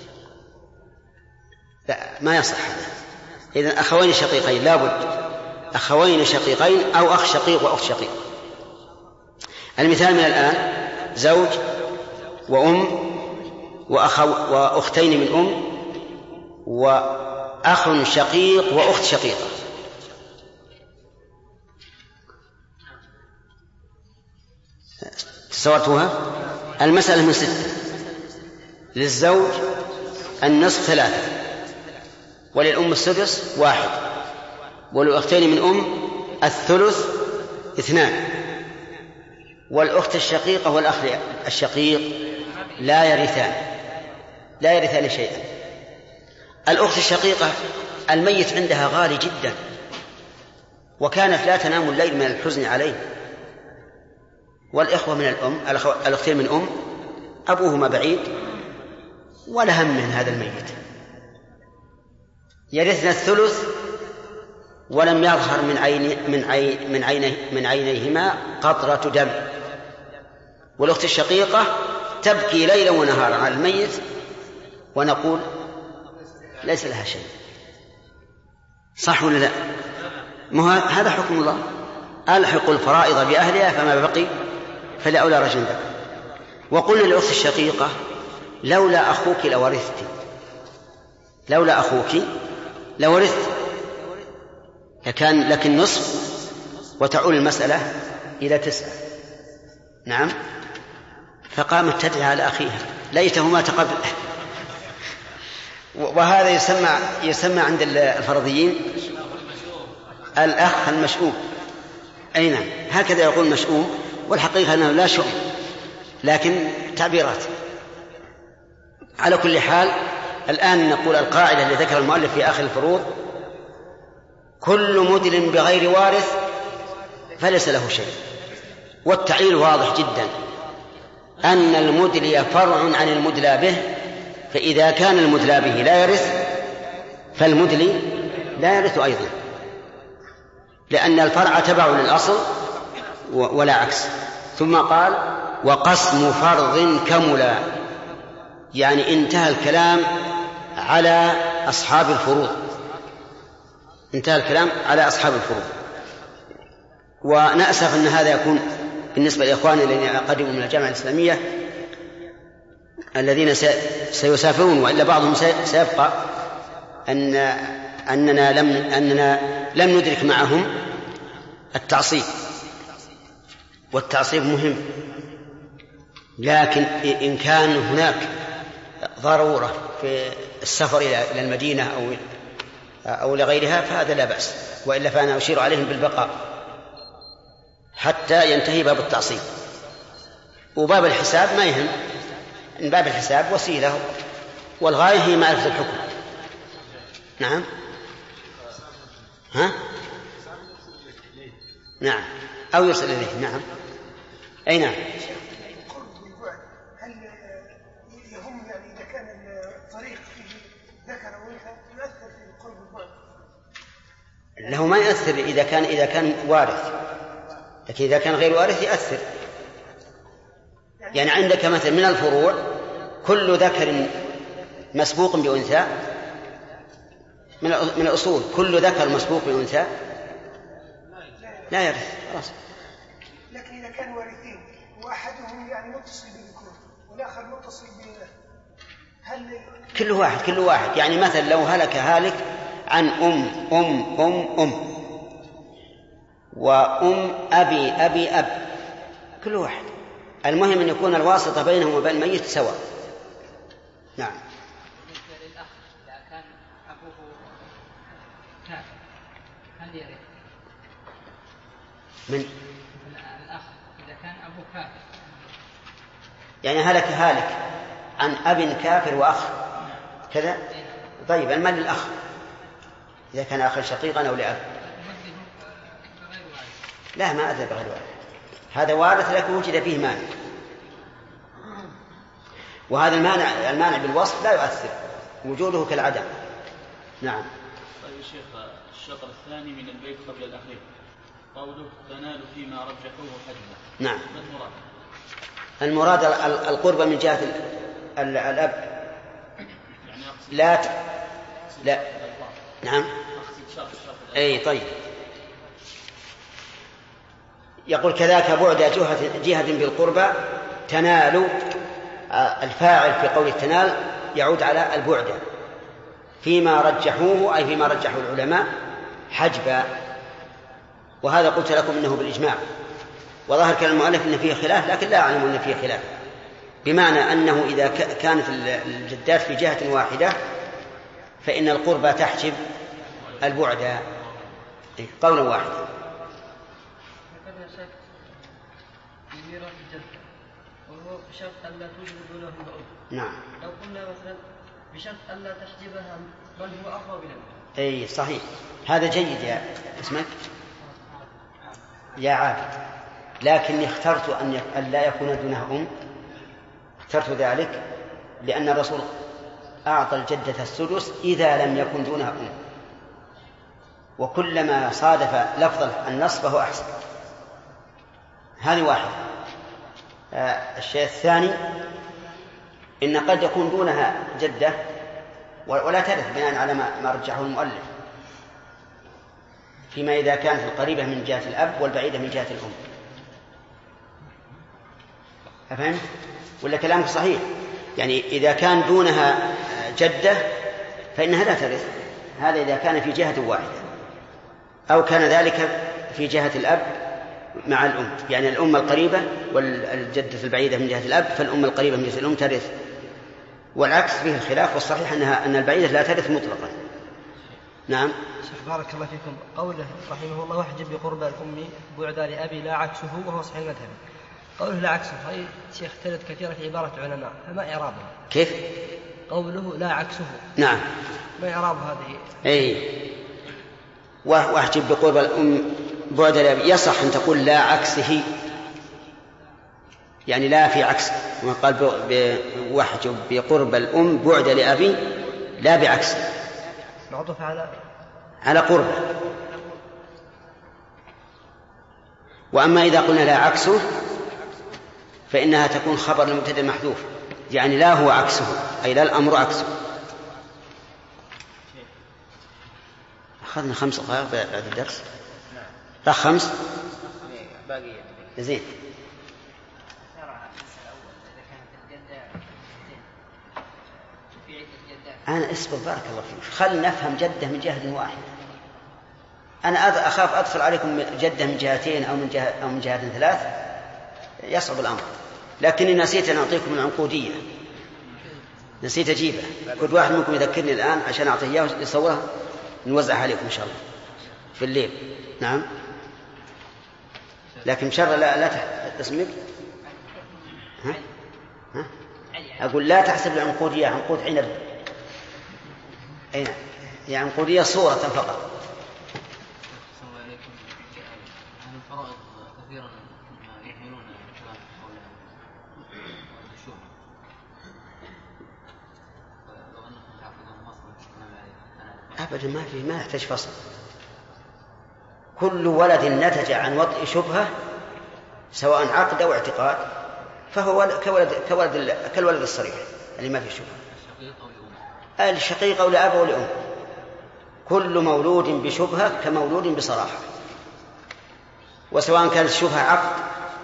[SPEAKER 1] لا ما يصح هذا. إذن أخوين شقيقين لابد، أخوين شقيقين أو أخ شقيق وأخت شقيق. المثال من الآن زوج وأم وأخو وأختين من أم وأخ شقيق وأخت شقيقة. تصورتوها؟ المسألة من ستة: للزوج النصف ثلاثة، وللأم السدس واحد، وللأختين من أم الثلث اثنان، والأخت الشقيقة والأخ الشقيق لا يرثان لا يرثان شيئا. الأخت الشقيقة الميت عندها غالي جدا، وكانت لا تنام الليل من الحزن عليه. والإخوة من الأم الأختين من أم أبوهما بعيد ولا هم من هذا الميت، يرثن الثلث ولم يظهر من عين من عين من عينه من عينيهما قطرة دم. والأخت الشقيقة تبكي ليلا ونهارا على الميت، ونقول ليس لها شيء. صح ولا لا؟ هذا حكم الله، ألحق الفرائض بأهلها فما بقي فلأولى رجل ذكر. وقلنا للأخت الشقيقة لولا أخوك لورثت، لولا أخوك لورثت، لكان لكن نصف وتعول المسألة إلى تسعة. نعم. فقامت تدعي على أخيها ليته مات قبل. وهذا يسمى يسمى عند الفرضيين الأخ المشؤوم. أي نعم، هكذا يقول مشؤوم، والحقيقة أنه لا شؤم، لكن تعبيرات. على كل حال الآن نقول القاعدة اللي ذكر المؤلف في آخر الفروض: كل مدل بغير وارث فليس له شيء. والتعليل واضح جدا، أن المدلي فرع عن المدلى به، فإذا كان المدلى به لا يرث فالمدلي لا يرث أيضا، لأن الفرع تبع للأصل ولا عكس. ثم قال: وقسم فرض كملا، يعني انتهى الكلام على أصحاب الفروض، انتهى الكلام على أصحاب الفروض. ونأسف أن هذا يكون بالنسبة لإخواننا الذين قدموا من الجامعة الإسلامية الذين سيسافرون، وإلا بعضهم سيبقى، أن أننا لم أننا لم ندرك معهم التعصيب، والتعصيب مهم، لكن إن كان هناك ضرورة في السفر إلى المدينة أو أو لغيرها فهذا لا بأس، وإلا فأنا أشير عليهم بالبقاء حتى ينتهي باب التعصيب. وباب الحساب ما يهم، إن باب الحساب وسيلة، والغاية هي معرفة الحكم. نعم. ها؟ نعم، أو يرسل إليه. نعم. أي نعم.
[SPEAKER 3] هل يهم يعني إذا كان الطريق فيه ذكر وأنثى يؤثر في قرب البعد؟
[SPEAKER 1] له ما يؤثر إذا كان إذا كان وارث، لكن إذا كان غير وارث يأثر. يعني عندك مثلا من الفروع كل ذكر مسبوق بأنثى، من الأصول كل ذكر مسبوق بأنثى لا يرث خلاص.
[SPEAKER 3] لكن إذا كانوا وارثين وأحدهم يعني متصل بذكور والآخر متصل بإناث هل
[SPEAKER 1] كل واحد كل واحد يعني مثلا لو هلك هالك عن أم أم أم أم وأم أبي أبي أب كل واحد، المهم أن يكون الواسطة بينهم وبين الميت سواء. نعم.
[SPEAKER 6] بالنسبة للأخ إذا كان أبوه كافر هل يرث؟
[SPEAKER 1] من
[SPEAKER 6] الأخ إذا كان أبوه كافر
[SPEAKER 1] يعني هلك هالك عن أب كافر وأخ كذا. طيب المال للأخ إذا كان أخا شقيقا أو لأب. لا ما أذى بغير وارث، هذا وارث لكن وجد فيه مانع، وهذا المانع المانع بالوصف لا يؤثر وجوده كالعدم. نعم.
[SPEAKER 7] طيب يا شيخ الشطر الثاني من البيت قبل الأخير قوله تنال فيما رجحوه حجبا.
[SPEAKER 1] نعم.
[SPEAKER 7] ما المراد؟
[SPEAKER 1] المراد القرب من جهة الأب.
[SPEAKER 7] يعني
[SPEAKER 1] لا ت... لا نعم. أي طيب. يقول كذاك بعد جهة, جهة بالقربى تنال. الفاعل في قول التنال يعود على البعد فيما رجحوه أي فيما رجحه العلماء حجبا، وهذا قلت لكم إنه بالإجماع، وظاهر كلام المؤلف إن فيه خلاف لكن لا أعلم أن فيه خلاف، بمعنى أنه إذا كانت الجدات في جهة واحدة فإن القربى تحجب البعد قولا واحدا.
[SPEAKER 2] ميراث الجدة وهو بشرط ألا توجد دونه الأم.
[SPEAKER 1] نعم.
[SPEAKER 2] لو قلنا مثلا بشرط ألا تحجبها من هو أقرب إلى الأم.
[SPEAKER 1] أي صحيح، هذا جيد يا اسمك يا عابد، لكني اخترت أن لا يكون دونها أم. اخترت ذلك لأن الرسول أعطى الجدة السدس إذا لم يكن دونها أم، وكلما صادف لفظ النص فهو أحسن. هذه واحدة. آه الشيء الثاني إن قد يكون دونها جدة ولا ترث بناء على ما رجحه المؤلف، فيما إذا كانت القريبة من جهة الأب والبعيدة من جهة الأم. أفهم؟ ولا كلامك صحيح؟ يعني إذا كان دونها جدة فإنها لا ترث، هذا إذا كان في جهة واحدة، أو كان ذلك في جهة الأب مع الأم، يعني الأم القريبة والجدة البعيدة من جهة الأب، فالأم القريبة من جهة الأم ترث، والعكس فيه الخلاف، والصحيح أنها أن البعيدة لا ترث مطلقا. نعم.
[SPEAKER 2] شيخ بارك الله فيكم، قوله رحمه الله واحجب بقرب الأم بعد لأبي لا عكسه وهو صحيح المذهب، قوله لا عكسه هي شيخ ترد كثيرة في عبارة علماء، فما إعرابه؟
[SPEAKER 1] كيف؟
[SPEAKER 2] قوله لا عكسه.
[SPEAKER 1] نعم.
[SPEAKER 2] ما إعراب هذه؟
[SPEAKER 1] أي واحجب بقرب الأم بعد لأبي، يصح أن تقول لا عكسه، يعني لا في عكس، وقال واحجب بقرب الأم بعد لأبي لا بعكس،
[SPEAKER 2] معطوف على
[SPEAKER 1] على قرب. وأما إذا قلنا لا عكسه فإنها تكون خبر للمبتدأ محذوف، يعني لا هو عكسه أي لا الأمر عكسه. أخذنا خمس دقائق بعد الدرس. لا خمس
[SPEAKER 6] باقي
[SPEAKER 1] زين. أنا أصبر بارك الله فيك، خل نفهم جدة من جهة واحدة. أنا أخاف أدخل عليكم جدة من جهتين أو من جهة أو من جهة ثلاث يصعب الأمر، لكني نسيت أن أعطيكم العنقودية، نسيت أجيبها. كل واحد منكم يذكرني الآن عشان أعطيه إياه يصورها نوزعها عليكم إن شاء الله في الليل. نعم. لكن إن شاء الله لا لا تسمك. ها؟ ها؟ أقول لا تحسب العنقودية عنقود عنب. أي نعم، هي عنقودية صورة فقط.
[SPEAKER 6] السلام عليكم. أهل الفرائض كثيرا ما يحملون الكلام حول الشهر، لو أنكم تعقدون فصل
[SPEAKER 1] أبدا ما في، ما يحتاج فصل. كل ولد نتج عن وطء شبهة سواء عقد أو اعتقاد فهو كولد, كولد, كالولد الصريح اللي ما في شبهة. الشقيق أو لأب أو لأم، كل مولود بشبهة كمولود بصراحة، وسواء كانت الشبهة عقد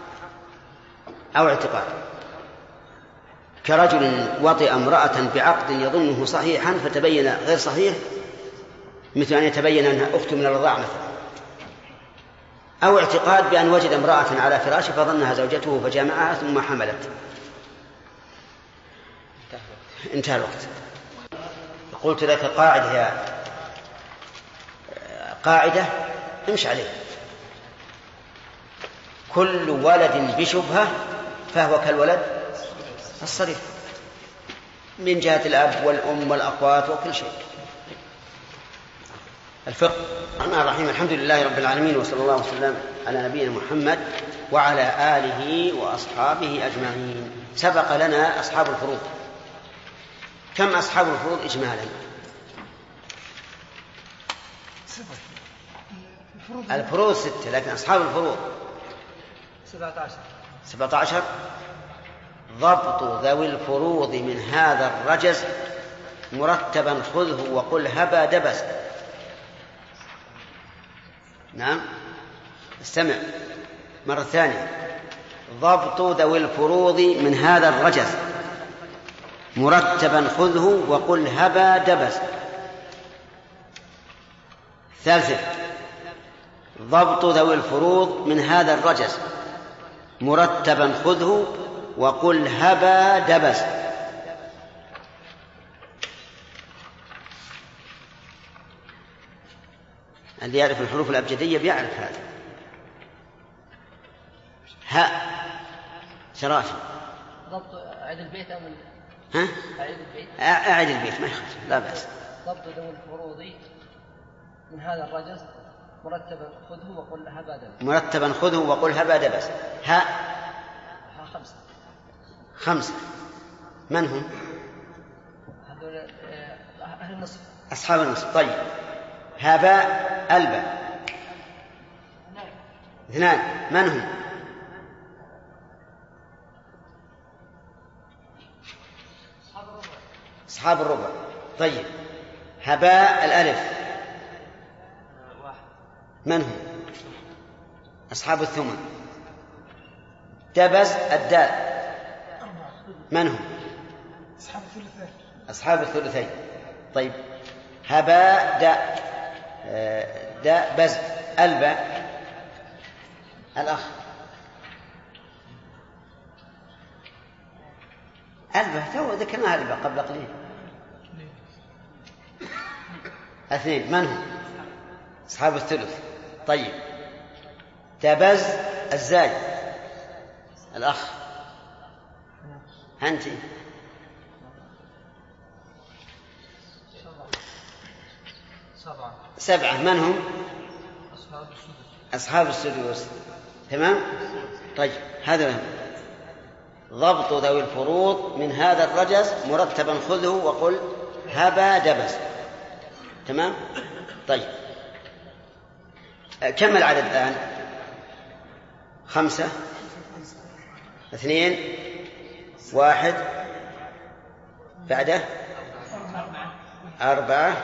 [SPEAKER 1] أو اعتقاد، كرجل وطئ امرأة بعقد يظنه صحيحا فتبين غير صحيح، مثل أن يتبين أنها أخت من الرضاعة مثلا، أو اعتقاد بأن وجد امرأة على فراشه فظنها زوجته فجامعها ثم حملت. انتهى الوقت. قلت لك قاعدة يا قاعدة امشي عليها: كل ولد بشبهة فهو كالولد الصريح من جهة الأب والأم والأخوات وكل شيء. الفقه. الرحمن الرحيم. الحمد لله رب العالمين، وصلى الله وسلم على نبينا محمد وعلى آله وأصحابه أجمعين. سبق لنا أصحاب الفروض. كم أصحاب الفروض إجمالا؟ الفروض ستة، لكن أصحاب الفروض
[SPEAKER 2] سبعة عشر.
[SPEAKER 1] سبعة عشر. ضبط ذوي الفروض من هذا الرجز مرتبا خذه وقل هبا دبس. نعم، استمع مرة ثانية. ضبط ذوي الفروض من هذا الرجز مرتبا خذه وقل هبا دبس. ثالثا: ضبط ذوي الفروض من هذا الرجز مرتبا خذه وقل هبا دبس. اللي يعرف الحروف الأبجدية بيعرف هذا. ها شراشي.
[SPEAKER 2] ضبط أعد البيت أم
[SPEAKER 1] ها؟
[SPEAKER 2] أعد البيت.
[SPEAKER 1] أعد البيت ما يخالف، لا بأس.
[SPEAKER 2] ضبط ذوي الفروض من هذا الرجز مرتبا خذه وقل هبا دبس. مرتبا
[SPEAKER 1] خذه وقل هبا دبس. ها
[SPEAKER 2] ها خمسة.
[SPEAKER 1] خمسة. من هم؟
[SPEAKER 2] هذول أهل النصف.
[SPEAKER 1] أصحاب النصف. طيب. هباء ألبا. اثنان. من هم؟ أصحاب الربع. طيب. هباء الألف. من هم؟ أصحاب الثمن. دبس الدال. من هم؟
[SPEAKER 3] أصحاب الثلثين.
[SPEAKER 1] أصحاب الثلثين. طيب. هباء داء داء بز ألبا الأخ. ألبا تو ذكرنا ألبا قبل قليل. اثنين. من هم؟ أصحاب الثلث. طيب. تبز الزاي الأخ. أنت
[SPEAKER 2] سبعة.
[SPEAKER 1] سبعة. من هم؟
[SPEAKER 2] أصحاب السدس.
[SPEAKER 1] أصحاب السدس. تمام. طيب. هذا هم. ضبط ذوي الفروض من هذا الرجز مرتبا خذه وقل هبا دبس. تمام. طيب. كم العدد الآن؟ خمسة. اثنين. واحد. بعده أربعة.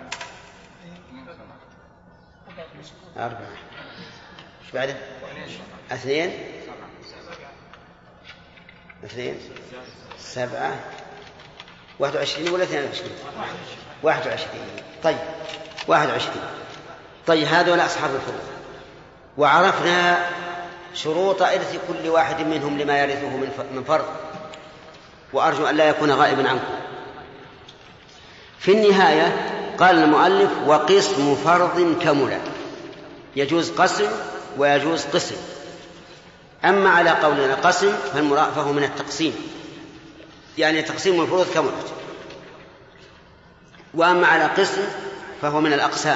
[SPEAKER 1] أربعة. إيش بعد؟ اثنين. اثنين. سبعة. واحد وعشرين ولا اثنين وعشرين؟ واحد وعشرين. طيب. واحد وعشرين. طيب. هذول أصحاب الفروض، وعرفنا شروط إرث كل واحد منهم لما يرثه من فرض، وأرجو أن لا يكون غائبا عنكم. في النهاية قال المؤلف: وقسم فرض كمل. يجوز قسم ويجوز قسم. أما على قولنا قسم فهو من التقسيم، يعني تقسيم الفروض كملت. وأما على قسم فهو من الأقسام،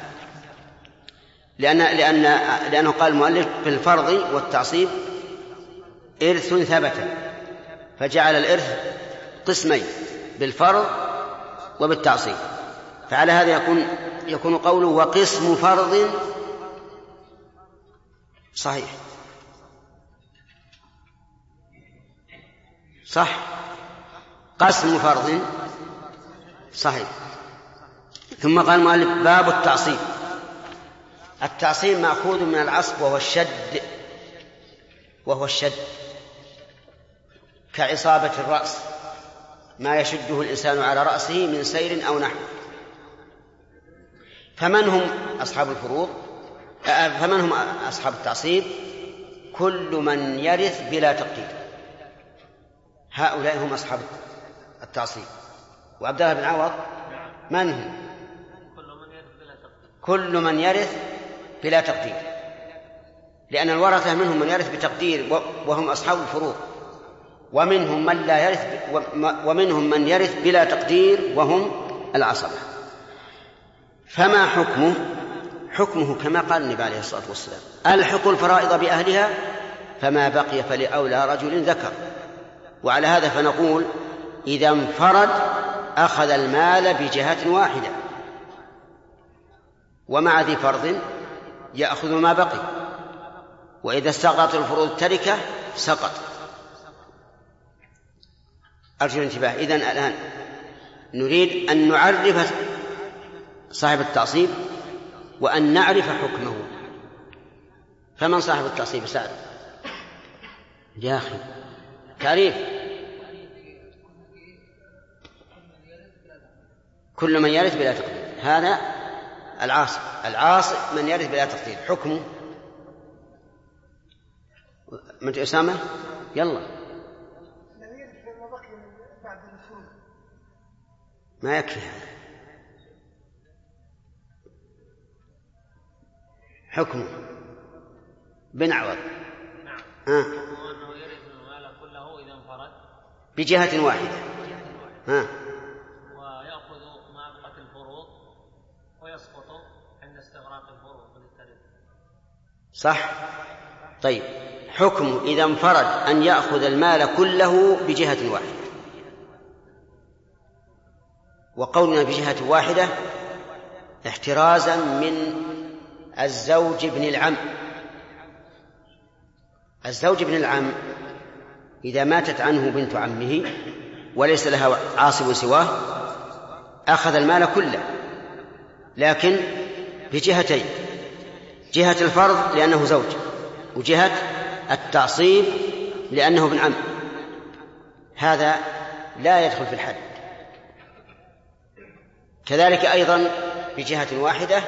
[SPEAKER 1] لأن لأن لأنه قال المؤلف بالفرض والتعصيب إرث ثبت، فجعل الإرث قسمين: بالفرض وبالتعصيب. فعلى هذا يكون يكون قوله وقسم فرض صحيح. صح. قسم فرض صحيح. ثم قال المؤلف باب التعصيب. التعصيب مأخوذ من العصب وهو الشد وهو الشد كعصابة الرأس، ما يشده الإنسان على رأسه من سير أو نحو. فمن هم أصحاب الفروض؟ فمن هم أصحاب التعصيب؟ كل من يرث بلا تقدير، هؤلاء هم أصحاب التعصيب. وعبد الله بن عوض من هم؟ كل من يرث بلا تقدير، لأن الورثة منهم من يرث بتقدير وهم أصحاب الفروض، ومنهم من لا يرث ومنهم من يرث بلا تقدير وهم العصبة. فما حكمه؟ حكمه كما قال النبي عليه الصلاة والسلام: ألحقوا الفرائض بأهلها فما بقي فلأولى رجل ذكر. وعلى هذا فنقول إذا انفرد أخذ المال بجهة واحدة، ومع ذي فرض يأخذ ما بقي، وإذا استغرقت الفروض التركة سقط. أرجو الانتباه. إذن الآن نريد أن نعرف صاحب التعصيب وأن نعرف حكمه. فمن صاحب التعصيب سعد؟ يا أخي تعريف. كل من يرث بلا تقدير، هذا العاصب. العاصب من يرث بلا تقدير. حكمه من أسامة؟ يلا. ما يكفي هذا. حكمه بن عوض.
[SPEAKER 8] نعم.
[SPEAKER 1] آه.
[SPEAKER 8] وأنه يرث المال كله إذا انفرد
[SPEAKER 1] بجهة واحدة. ها.
[SPEAKER 8] ويأخذ ما بقت الفروض ويسقط عند استغراق الفروض بالتالي.
[SPEAKER 1] صح. طيب حكمه إذا انفرد أن يأخذ المال كله بجهة واحدة. وقولنا بجهة واحدة احترازا من الزوج ابن العم. الزوج ابن العم إذا ماتت عنه بنت عمه وليس لها عاصب سواه أخذ المال كله، لكن بجهتين: جهة الفرض لأنه زوج، وجهة التعصيب لأنه ابن عم. هذا لا يدخل في الحد. كذلك أيضا بجهة واحدة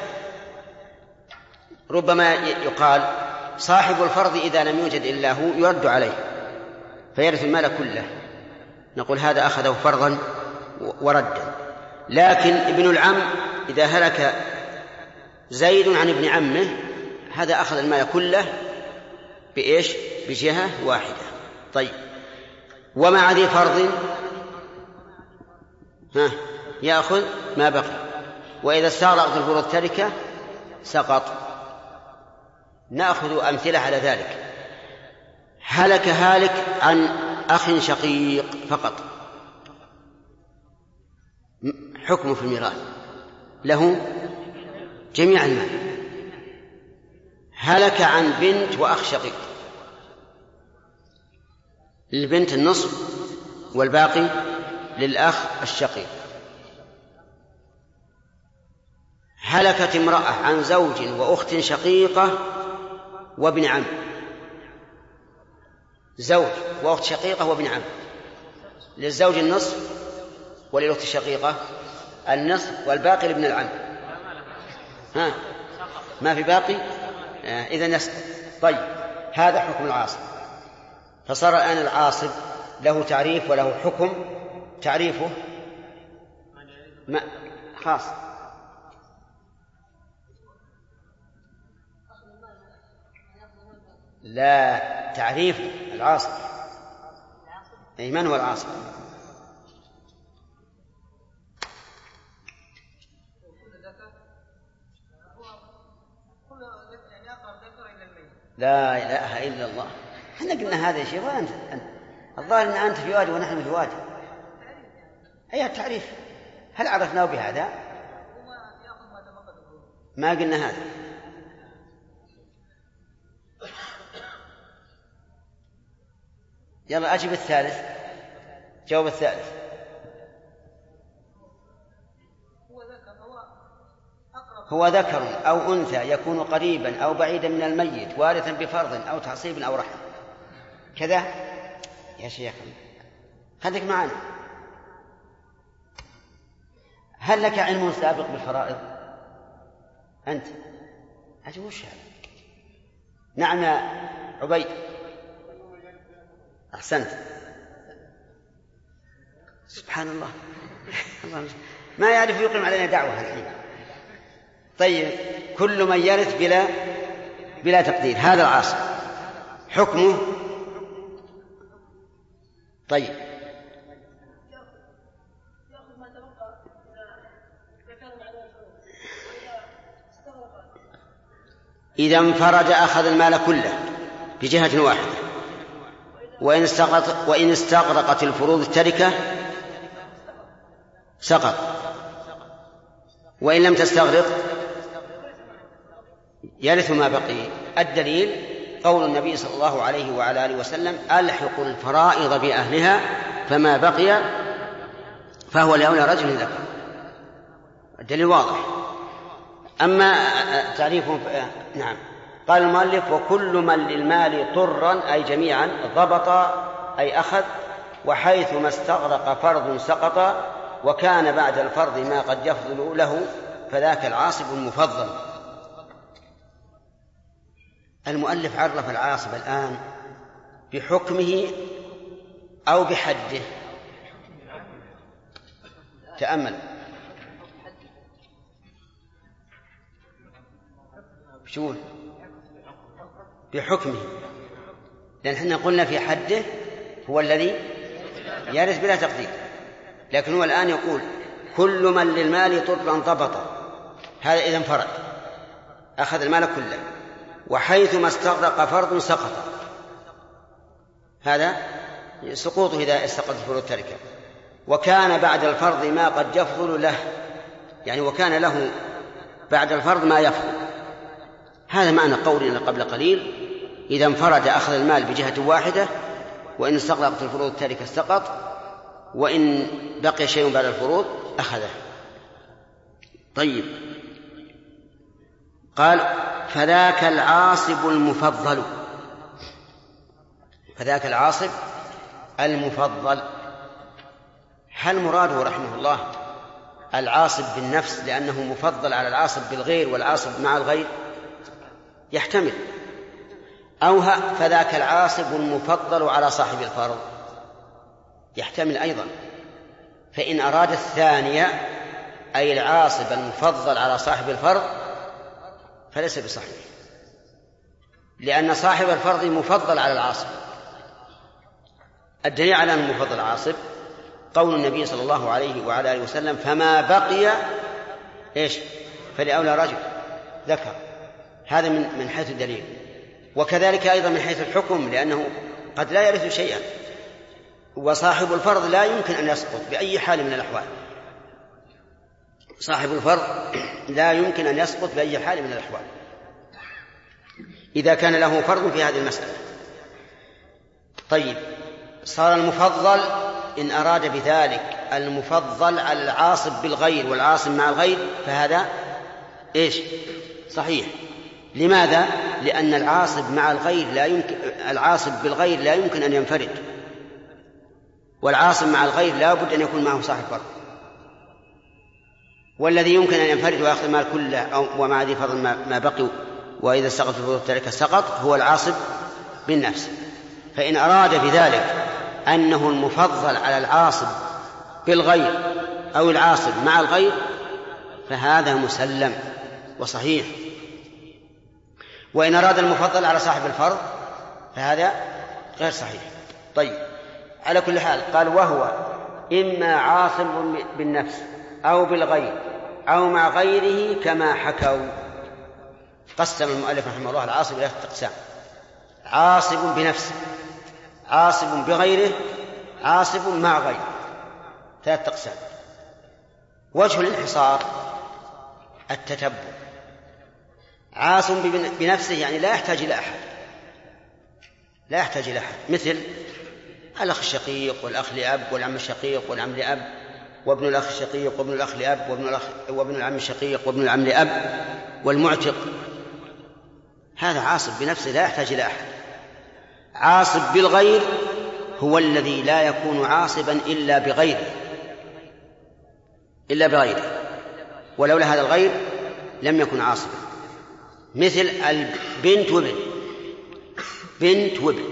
[SPEAKER 1] ربما يقال صاحب الفرض إذا لم يوجد إلا هو يرد عليه فيرث المال كله، نقول هذا أخذه فرضا وردا. لكن ابن العم إذا هلك زيد عن ابن عمه هذا أخذ المال كله بإيش؟ بجهة واحدة. طيب ومع ذي فرض ها يأخذ ما بقي، وإذا استغرقت الفروض التركة سقط. نأخذ أمثلة على ذلك. هلك هالك عن أخ شقيق فقط، حكمه في الميراث له جميع المال. هلك عن بنت وأخ شقيق، للبنت النصف والباقي للأخ الشقيق. هلكت امرأة عن زوج وأخت شقيقة وابن عم، زوج وأخت شقيقة وابن عم، للزوج النصف وللأخت الشقيقة النصف والباقي لابن العم. ها ما في باقي؟ آه إذا نسقط. طيب هذا حكم العاصب. فصار الآن العاصب له تعريف وله حكم. تعريفه ما خاص لا تعريف العاصب. أي من هو العاصب؟ لا إله إلا الله. احنا قلنا هذا الشيء وأنت الظاهر أن أنت في وادي ونحن في وادي. هي التعريف هل عرفناه بهذا؟ ما قلنا هذا. يلا أجب الثالث. جواب الثالث. هو ذكر أو أنثى يكون قريبا أو بعيدا من الميت وارثا بفرض أو تعصيب أو رحم. كذا يا شيخ خليك معنا. هل لك علم سابق بالفرائض أنت؟ أجل وش هذا؟ نعم يا عبيد أحسنت. سبحان الله ما يعرف يقيم علينا دعوة الحين. طيب كل من يرث بلا بلا تقدير هذا العاصب حكمه. طيب إذا انفرد أخذ المال كله بجهة واحدة، وإن استغرقت, وإن استغرقت الفروض التركة سقط، وإن لم تستغرق يرث ما بقي. الدليل قول النبي صلى الله عليه وعلى آله وسلم ألحقوا الفرائض بأهلها فما بقي فهو لأولى رجل ذكر. الدليل واضح. أما تعريفه نعم قال المؤلف وكل من للمال طرا أي جميعا ضبط أي أخذ، وحيث ما استغرق فرض سقط، وكان بعد الفرض ما قد يفضل له فذاك العاصب المفضل. المؤلف عرف العاصب الآن بحكمه أو بحده. تأمل شو بحكمه، لأن احنا قلنا في حده هو الذي يرث بلا تقدير، لكن هو الآن يقول كل من للمال طرا ضبط، هذا إذا انفرد أخذ المال كله، وحيث ما استغرق فرض سقط، هذا سقوطه إذا استقلت الفروض التركة. وكان بعد الفرض ما قد يفضل له، يعني وكان له بعد الفرض ما يفضل. هذا معنى قولنا قبل قليل إذا انفرد أخذ المال بجهة واحدة، وإن استغرقت الفروض التركة سقط، وإن بقي شيء بعد الفروض أخذه. طيب قال فذاك العاصب المفضل، فذاك العاصب المفضل. هل مراده رحمه الله العاصب بالنفس لأنه مفضل على العاصب بالغير والعاصب مع الغير؟ يحتمل. أو فذاك العاصب المفضل على صاحب الفرض، يحتمل أيضا. فإن أراد الثانية أي العاصب المفضل على صاحب الفرض فليس بصحيح، لأن صاحب الفرض مفضل على العاصب. الدليل على أنه مفضل العاصب قول النبي صلى الله عليه وعلى آله وسلم فما بقي إيش فلأولى رجل ذكر. هذا من من حيث الدليل، وكذلك أيضا من حيث الحكم، لأنه قد لا يرث شيئا، وصاحب الفرض لا يمكن أن يسقط بأي حال من الأحوال. صاحب الفرض لا يمكن أن يسقط بأي حال من الأحوال إذا كان له فرض في هذه المسألة. طيب صار المفضل إن أراد بذلك المفضل على العاصب بالغير والعاصب مع الغير فهذا إيش صحيح. لماذا؟ لأن العاصب مع الغير لا يمكن، العاصب بالغير لا يمكن أن ينفرد، والعاصب مع الغير لا بد أن يكون معه صاحب فرض. والذي يمكن أن ينفرد ويأخذ المال كله أو ومع ذي فرض ما بقي وإذا سقط الفروض التركة سقط هو العاصب بالنفس. فإن أراد بذلك أنه المفضل على العاصب بالغير أو العاصب مع الغير فهذا مسلم وصحيح. وإن أراد المفضل على صاحب الفرض فهذا غير صحيح. طيب على كل حال قال وهو إما عاصب بالنفس أو بالغير أو مع غيره كما حكوا. قسم المؤلف رحمه الله العاصب إلى ثلاثة أقسام: عاصب بنفسه، عاصب بغيره، عاصب مع غيره، ثلاثة أقسام. وجه الانحصار التتبع. عاصب بنفسه يعني لا يحتاج إلى أحد، لا يحتاج إلى أحد، مثل الأخ الشقيق والأخ لأب والعم الشقيق والعم لأب وابن الأخ الشقيق وابن الأخ لأب وابن الأخ وابن العم الشقيق وابن العم لأب والمعتق، هذا عاصب بنفسه لا يحتاج إلى أحد. عاصب بالغير هو الذي لا يكون عاصبا إلا بغيره إلا بغيره ولولا هذا الغير لم يكن عاصبا، مثل البنت وابن. بنت وابن،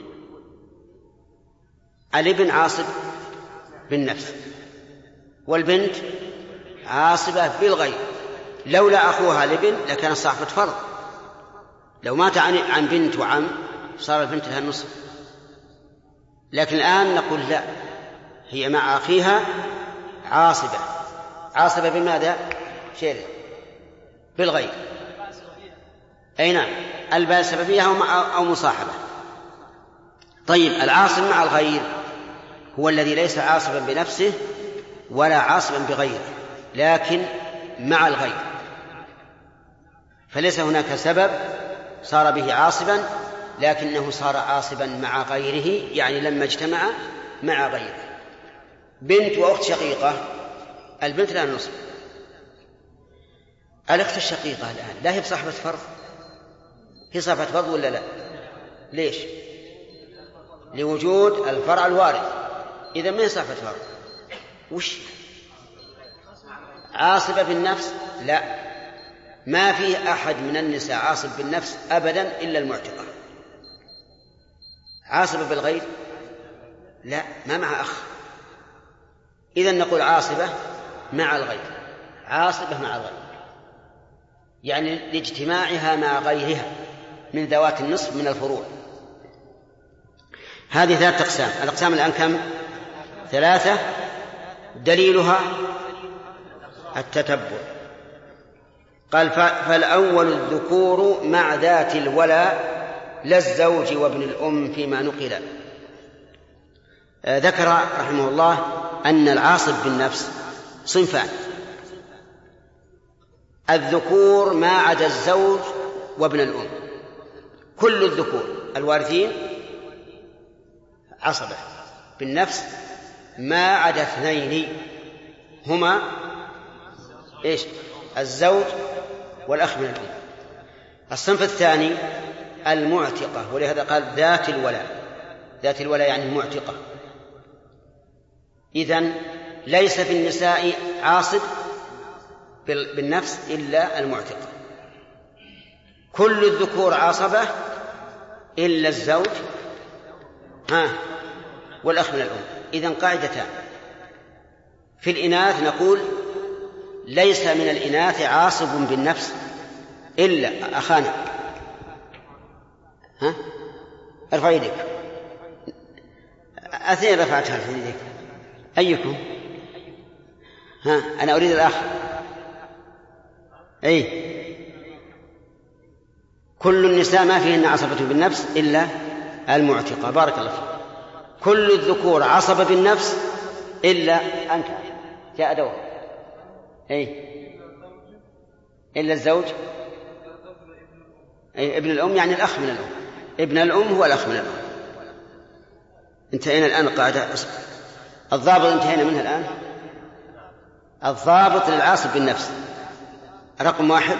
[SPEAKER 1] الابن عاصب بالنفس والبنت عاصبة بالغير، لولا أخوها الابن لكان صاحبة فرض، لو مات عن بنت وعم صار البنت لها النصف، لكن الآن نقول لا، هي مع أخيها عاصبة. عاصبة بماذا؟ شيء بالغير. أي نعم، الباء السببية أو مصاحبة. طيب العاصب مع الغير هو الذي ليس عاصبا بنفسه ولا عاصبا بغيره، لكن مع الغير، فليس هناك سبب صار به عاصبا، لكنه صار عاصبا مع غيره، يعني لما اجتمع مع غيره. بنت وأخت شقيقة، البنت لها النصف. الأخت الشقيقة الآن لا هي بصاحبة فرض؟ هي صاحبة فرض ولا لا؟ ليش؟ لوجود الفرع الوارث، إذا ما هي صاحبة فرض. وش عاصبة بالنفس؟ لا، ما في أحد من النساء عاصب بالنفس أبدا إلا المعتقة. عاصبة بالغير؟ لا، ما مع أخ. إذن نقول عاصبة مع الغير، عاصبة مع الغير، يعني لاجتماعها مع غيرها من ذوات النصف من الفروع. هذه ثلاثة أقسام. الأقسام الآن كم؟ ثلاثة. دليلها التتبع. قال فالأول الذكور مع ذات الولاء لا الزوج وابن الأم فيما نقل. ذكر رحمه الله أن العاصب بالنفس صنفان: الذكور ما عدا الزوج وابن الأم، كل الذكور الوارثين عصبة بالنفس ما عدا اثنين هما إيش؟ الزوج والأخ من الأم. الصنف الثاني المعتقة، ولهذا قال ذات الولاء. ذات الولاء يعني المعتقة. إذن ليس في النساء عاصب بالنفس إلا المعتقة. كل الذكور عاصبة إلا الزوج ها والأخ من الأم. إذن قاعدتان. في الإناث نقول ليس من الإناث عاصب بالنفس إلا أخانا. ها ارفع يدك. أثنين رفعتها في يدك. أيكم؟ ها أنا أريد الأخ. أي كل النساء ما فيهن عصبة بالنفس إلا المعتقة. بارك الله فيك. كل الذكور عصبة بالنفس إلا أنت جاء دور. أي إلا الزوج. أي ابن الأم يعني الأخ من الأم. ابن الأم هو الأخ من الأم. انتهينا الآن القاعدة. الضابط انتهينا منها الآن. الضابط للعاصب بالنفس رقم واحد: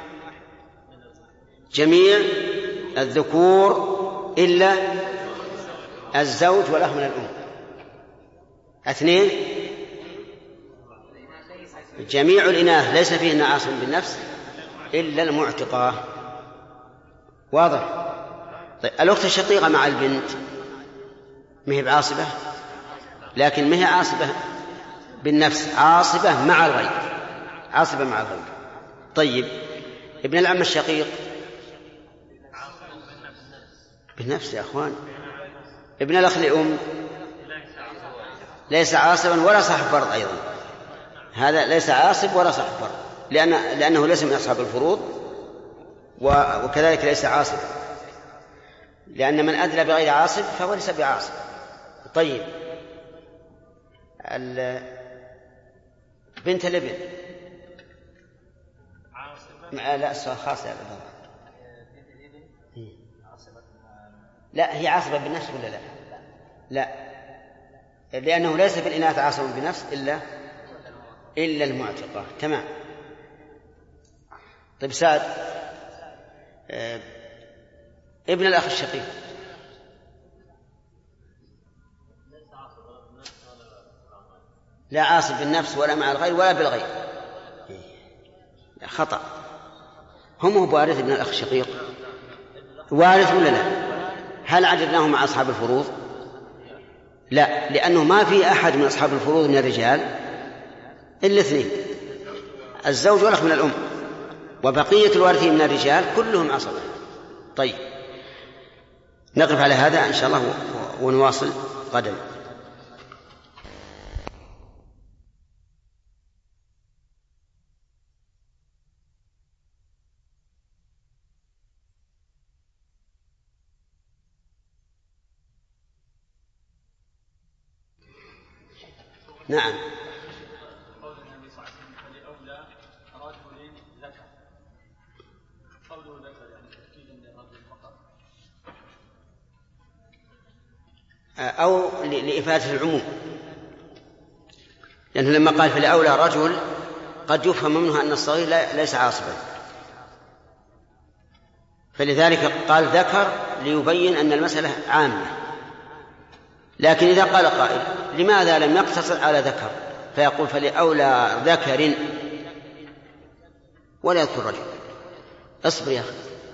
[SPEAKER 1] جميع الذكور إلا الزوج والأخ من الأم. اثنين: جميع الإناث ليس فيهن عاصب بالنفس إلا المعتقة. واضح؟ طيب الأخت الشقيقة مع البنت ما هي بعاصبة، لكن ما هي عاصبة بالنفس، عاصبة مع الغير. عاصبة مع الغير. طيب ابن العم الشقيق بالنفس يا أخوان. ابن الأخ لأم ليس عاصبا ولا صاحب فرض أيضا. هذا ليس عاصب ولا صاحب فرض، لأن لأنه ليس من أصحاب الفروض، وكذلك ليس عاصب، لأن من أدلى بغير عاصب فهو ليس بعاصب. طيب بنت الابن لا السؤال خاص يا أبو. لا هي عاصبة بالنفس ولا لا؟ لا، لأنه ليس في الإناث عاصب بنفس إلا إلا المعتقة. تمام. طيب سعد، آه، ابن الأخ الشقيق لا عاصب بالنفس ولا مع الغير ولا بالغير، خطأ. هم هو وارث ابن الأخ الشقيق وارث ولا لا؟ هل عددناه مع أصحاب الفروض؟ لا، لأنه ما في أحد من أصحاب الفروض من الرجال إلا اثنين، الزوج والأخ من الأم، وبقية الوارثين من الرجال كلهم عصبة. طيب نقف على هذا إن شاء الله ونواصل غدا. نعم.
[SPEAKER 7] قول النبي صلى الله عليه وسلم فلأولى رجل ذكر، قوله ذكر يعني تأكيدا للرجل فقط
[SPEAKER 1] أو لإفادة العموم، لأنه لما قال فلأولى رجل قد يفهم منها أن الصغير ليس عاصبا، فلذلك قال ذكر ليبين أن المسألة عامة. لكن إذا قال قائل لماذا لم يقتصر على ذكر فيقول فلأولى ذكر ولا يذكر رجل؟ اصبر يا أخي.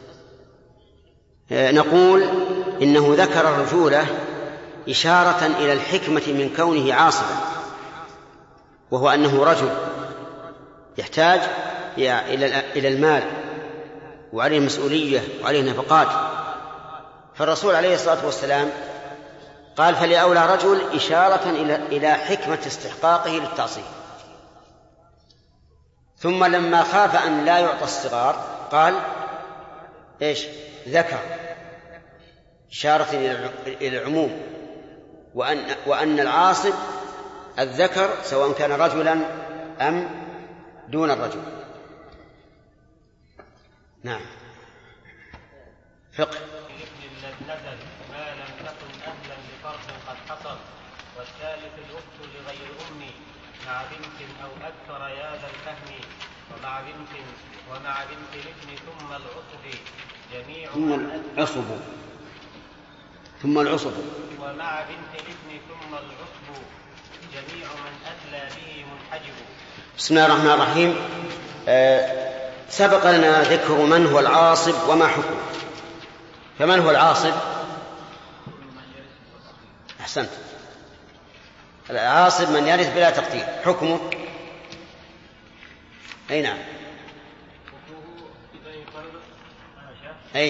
[SPEAKER 1] نقول إنه ذكر الرجولة إشارة إلى الحكمة من كونه عاصبا، وهو أنه رجل يحتاج إلى المال وعليه مسؤولية وعليه نفقات، فالرسول عليه الصلاة والسلام قال فلأولى رجل إشارة إلى حكمة استحقاقه للتعصيب. ثم لما خاف أن لا يعطى الصغار قال إيش؟ ذكر، إشارة إلى العموم، وأن, وأن العاصب الذكر سواء كان رجلا أم دون الرجل. نعم. فقه.
[SPEAKER 5] ما لم تكن أهلا لفرض قد حصل، والثالث الأخت لغير أمي مع بنت أو أكثر يا ذا الفهم، ومع بنت ومع بنت الابن ثم العصب جميع
[SPEAKER 1] ثم العصب ثم العصب
[SPEAKER 5] ومع بنت الابن ثم العصب جميع من أتلى به منحجب.
[SPEAKER 1] بسم الله الرحمن الرحيم. آه سبق لنا ذكر من هو العاصب وما حكمه. فمن هو العاصب؟ أحسنت. العاصب من يرث بلا تقدير. حكمه أي نعم أي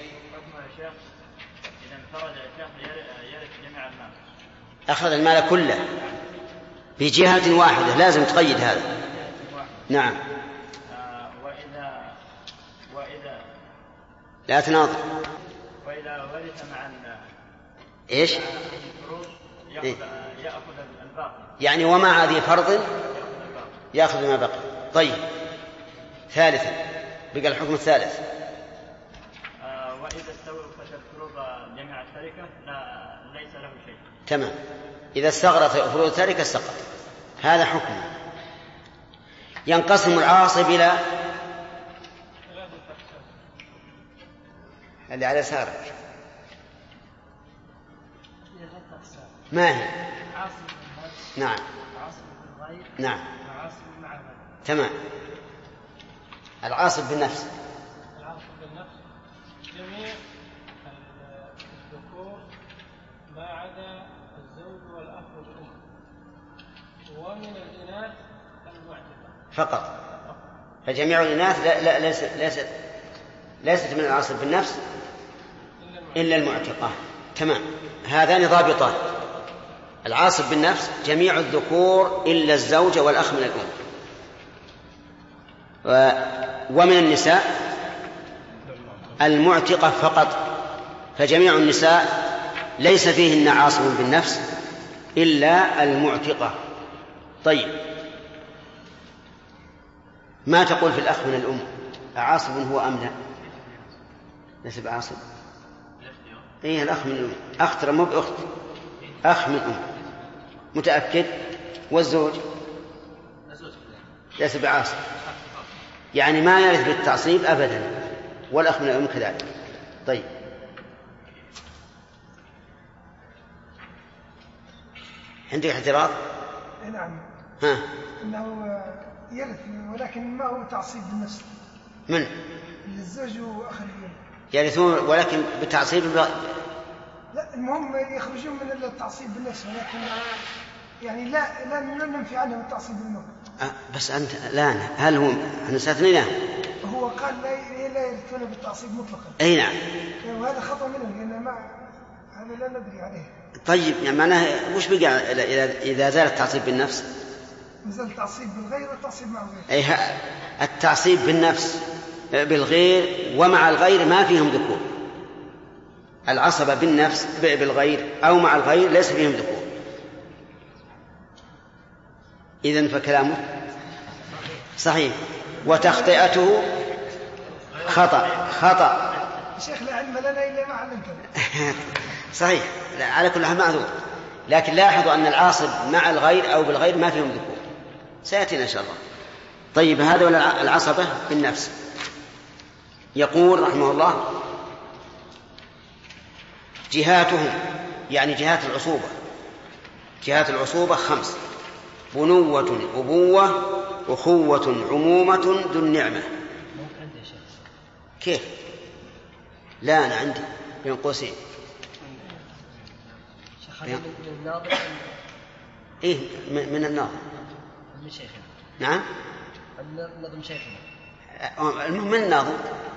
[SPEAKER 1] أخذ المال كله بجهة واحدة، لازم تقيد هذا. نعم.
[SPEAKER 9] وإذا وإذا
[SPEAKER 1] لا تناظر.
[SPEAKER 9] وإذا ورث مع
[SPEAKER 1] إيش؟
[SPEAKER 9] الفروض يأخذ يأخذ الباقي،
[SPEAKER 1] يعني ومع ذي فرض يأخذ ما بقي. طيب ثالثا بقى الحكم الثالث.
[SPEAKER 9] آه وإذا استوفت الفروض جميع التركة لا ليس له شيء.
[SPEAKER 1] تمام. إذا استغرت فروض التركة سقط. هذا حكم. ينقسم العاصب إلى اللي على يسارك ما هي؟
[SPEAKER 3] عاصب بالنفس،
[SPEAKER 1] نعم
[SPEAKER 3] عاصب بالغير،
[SPEAKER 1] نعم
[SPEAKER 3] وعاصب مع من.
[SPEAKER 1] تمام. العاصب بالنفس
[SPEAKER 3] العاصب بالنفس جميع الذكور ما عدا الزوج والأخ والأم، ومن الإناث المعتقة
[SPEAKER 1] فقط. فجميع الإناث لا لا ليست ليست ليست من العاصب بالنفس إلا المعتقة. تمام. هذان ضابطان. العاصب بالنفس جميع الذكور إلا الزوج والأخ من الأم، ومن النساء المعتقة فقط. فجميع النساء ليس فيهن عاصب بالنفس إلا المعتقة. طيب ما تقول في الأخ من الأم؟ عاصب هو أم لا؟ ليس بعاصب. إيه الأخ من الأم أخت مو بأخت. أخ من أم. متأكد؟ والزوج ليس بعاصب، يعني ما يرث بالتعصيب أبدا، والأخ من الأم كذلك. طيب عندك اعتراض؟
[SPEAKER 3] نعم.
[SPEAKER 1] ها؟
[SPEAKER 3] إنه يرث ولكن ما هو تعصيب بالنفس.
[SPEAKER 1] من؟
[SPEAKER 3] الزوج وأخ الأم
[SPEAKER 1] يرثون ولكن بتعصيب الب...
[SPEAKER 3] لا المهم يخرجون من التعصيب بالنفس، ولكن يعني لا لا ننفي عنهم التعصيب بالموت.
[SPEAKER 1] أه بس أنت الآن هل هم احنا استثنيناه؟
[SPEAKER 3] هو قال لا لا يرثون بالتعصيب مطلقا.
[SPEAKER 1] أي نعم.
[SPEAKER 3] وهذا خطأ منه لأن ما هذا لا ندري عليه.
[SPEAKER 1] طيب يعني معناه وش بقى إذا زال التعصيب بالنفس؟
[SPEAKER 3] نزل التعصيب بالغير والتعصيب مع الغير.
[SPEAKER 1] أي التعصيب بالنفس بالغير ومع الغير ما فيهم ذكور. العصبة بالنفس بالغير أو مع الغير ليس فيهم ذكور. إذن فكلامه صحيح وتخطئته خطأ خطأ.
[SPEAKER 3] شيخ لا علم لنا إلا ما علمتنا.
[SPEAKER 1] صحيح على كل حال معذور، لكن لاحظوا أن العاصب مع الغير أو بالغير ما فيهم ذكور، سيأتينا إن شاء الله. طيب هذا ولا العصبة بالنفس. يقول رحمه الله جهاتهم يعني جهات العصوبة، جهات العصوبة خمس: بنوة، أبوة، أخوة، عمومة، ذو النعمة. كيف؟ لا أنا عندي بين قوسين.
[SPEAKER 2] من الناظر
[SPEAKER 1] إيه من الناظر
[SPEAKER 2] من شيخنا.
[SPEAKER 1] نعم
[SPEAKER 2] نظم شيخنا
[SPEAKER 1] من الناظر.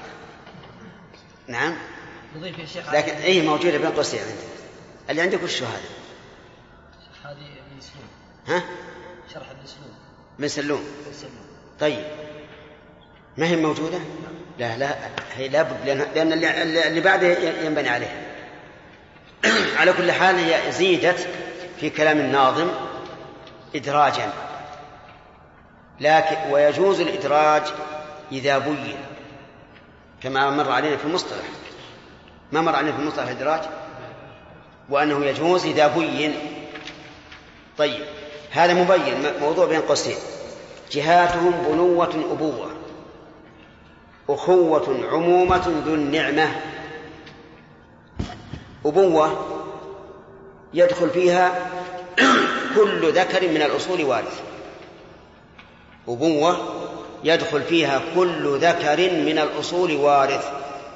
[SPEAKER 1] نعم
[SPEAKER 2] نضيف يا شيخ
[SPEAKER 1] لكن إيه موجودة بين قوسين عندي. اللي عندك وش هذا؟
[SPEAKER 2] هذه ابن سلوم.
[SPEAKER 1] ها؟
[SPEAKER 2] شرح ابن سلوم.
[SPEAKER 1] من سلوم. طيب ما هي موجودة؟ لا لا هي لابد لأن اللي بعده ينبني عليها. على كل حال هي زيدت في كلام الناظم إدراجا، لكن ويجوز الإدراج إذا بين كما مر علينا في المصطلح. ما مر علينا في المصطلح الإدراج وأنه يجوز إذا بين. طيب هذا مبين موضوع بين قوسين: جهاتهم بنوة، أبوة، أخوة، عمومة، ذو النعمة. أبوة يدخل فيها كل ذكر من الأصول وارث. أبوة يدخل فيها كل ذكر من الأصول وارث.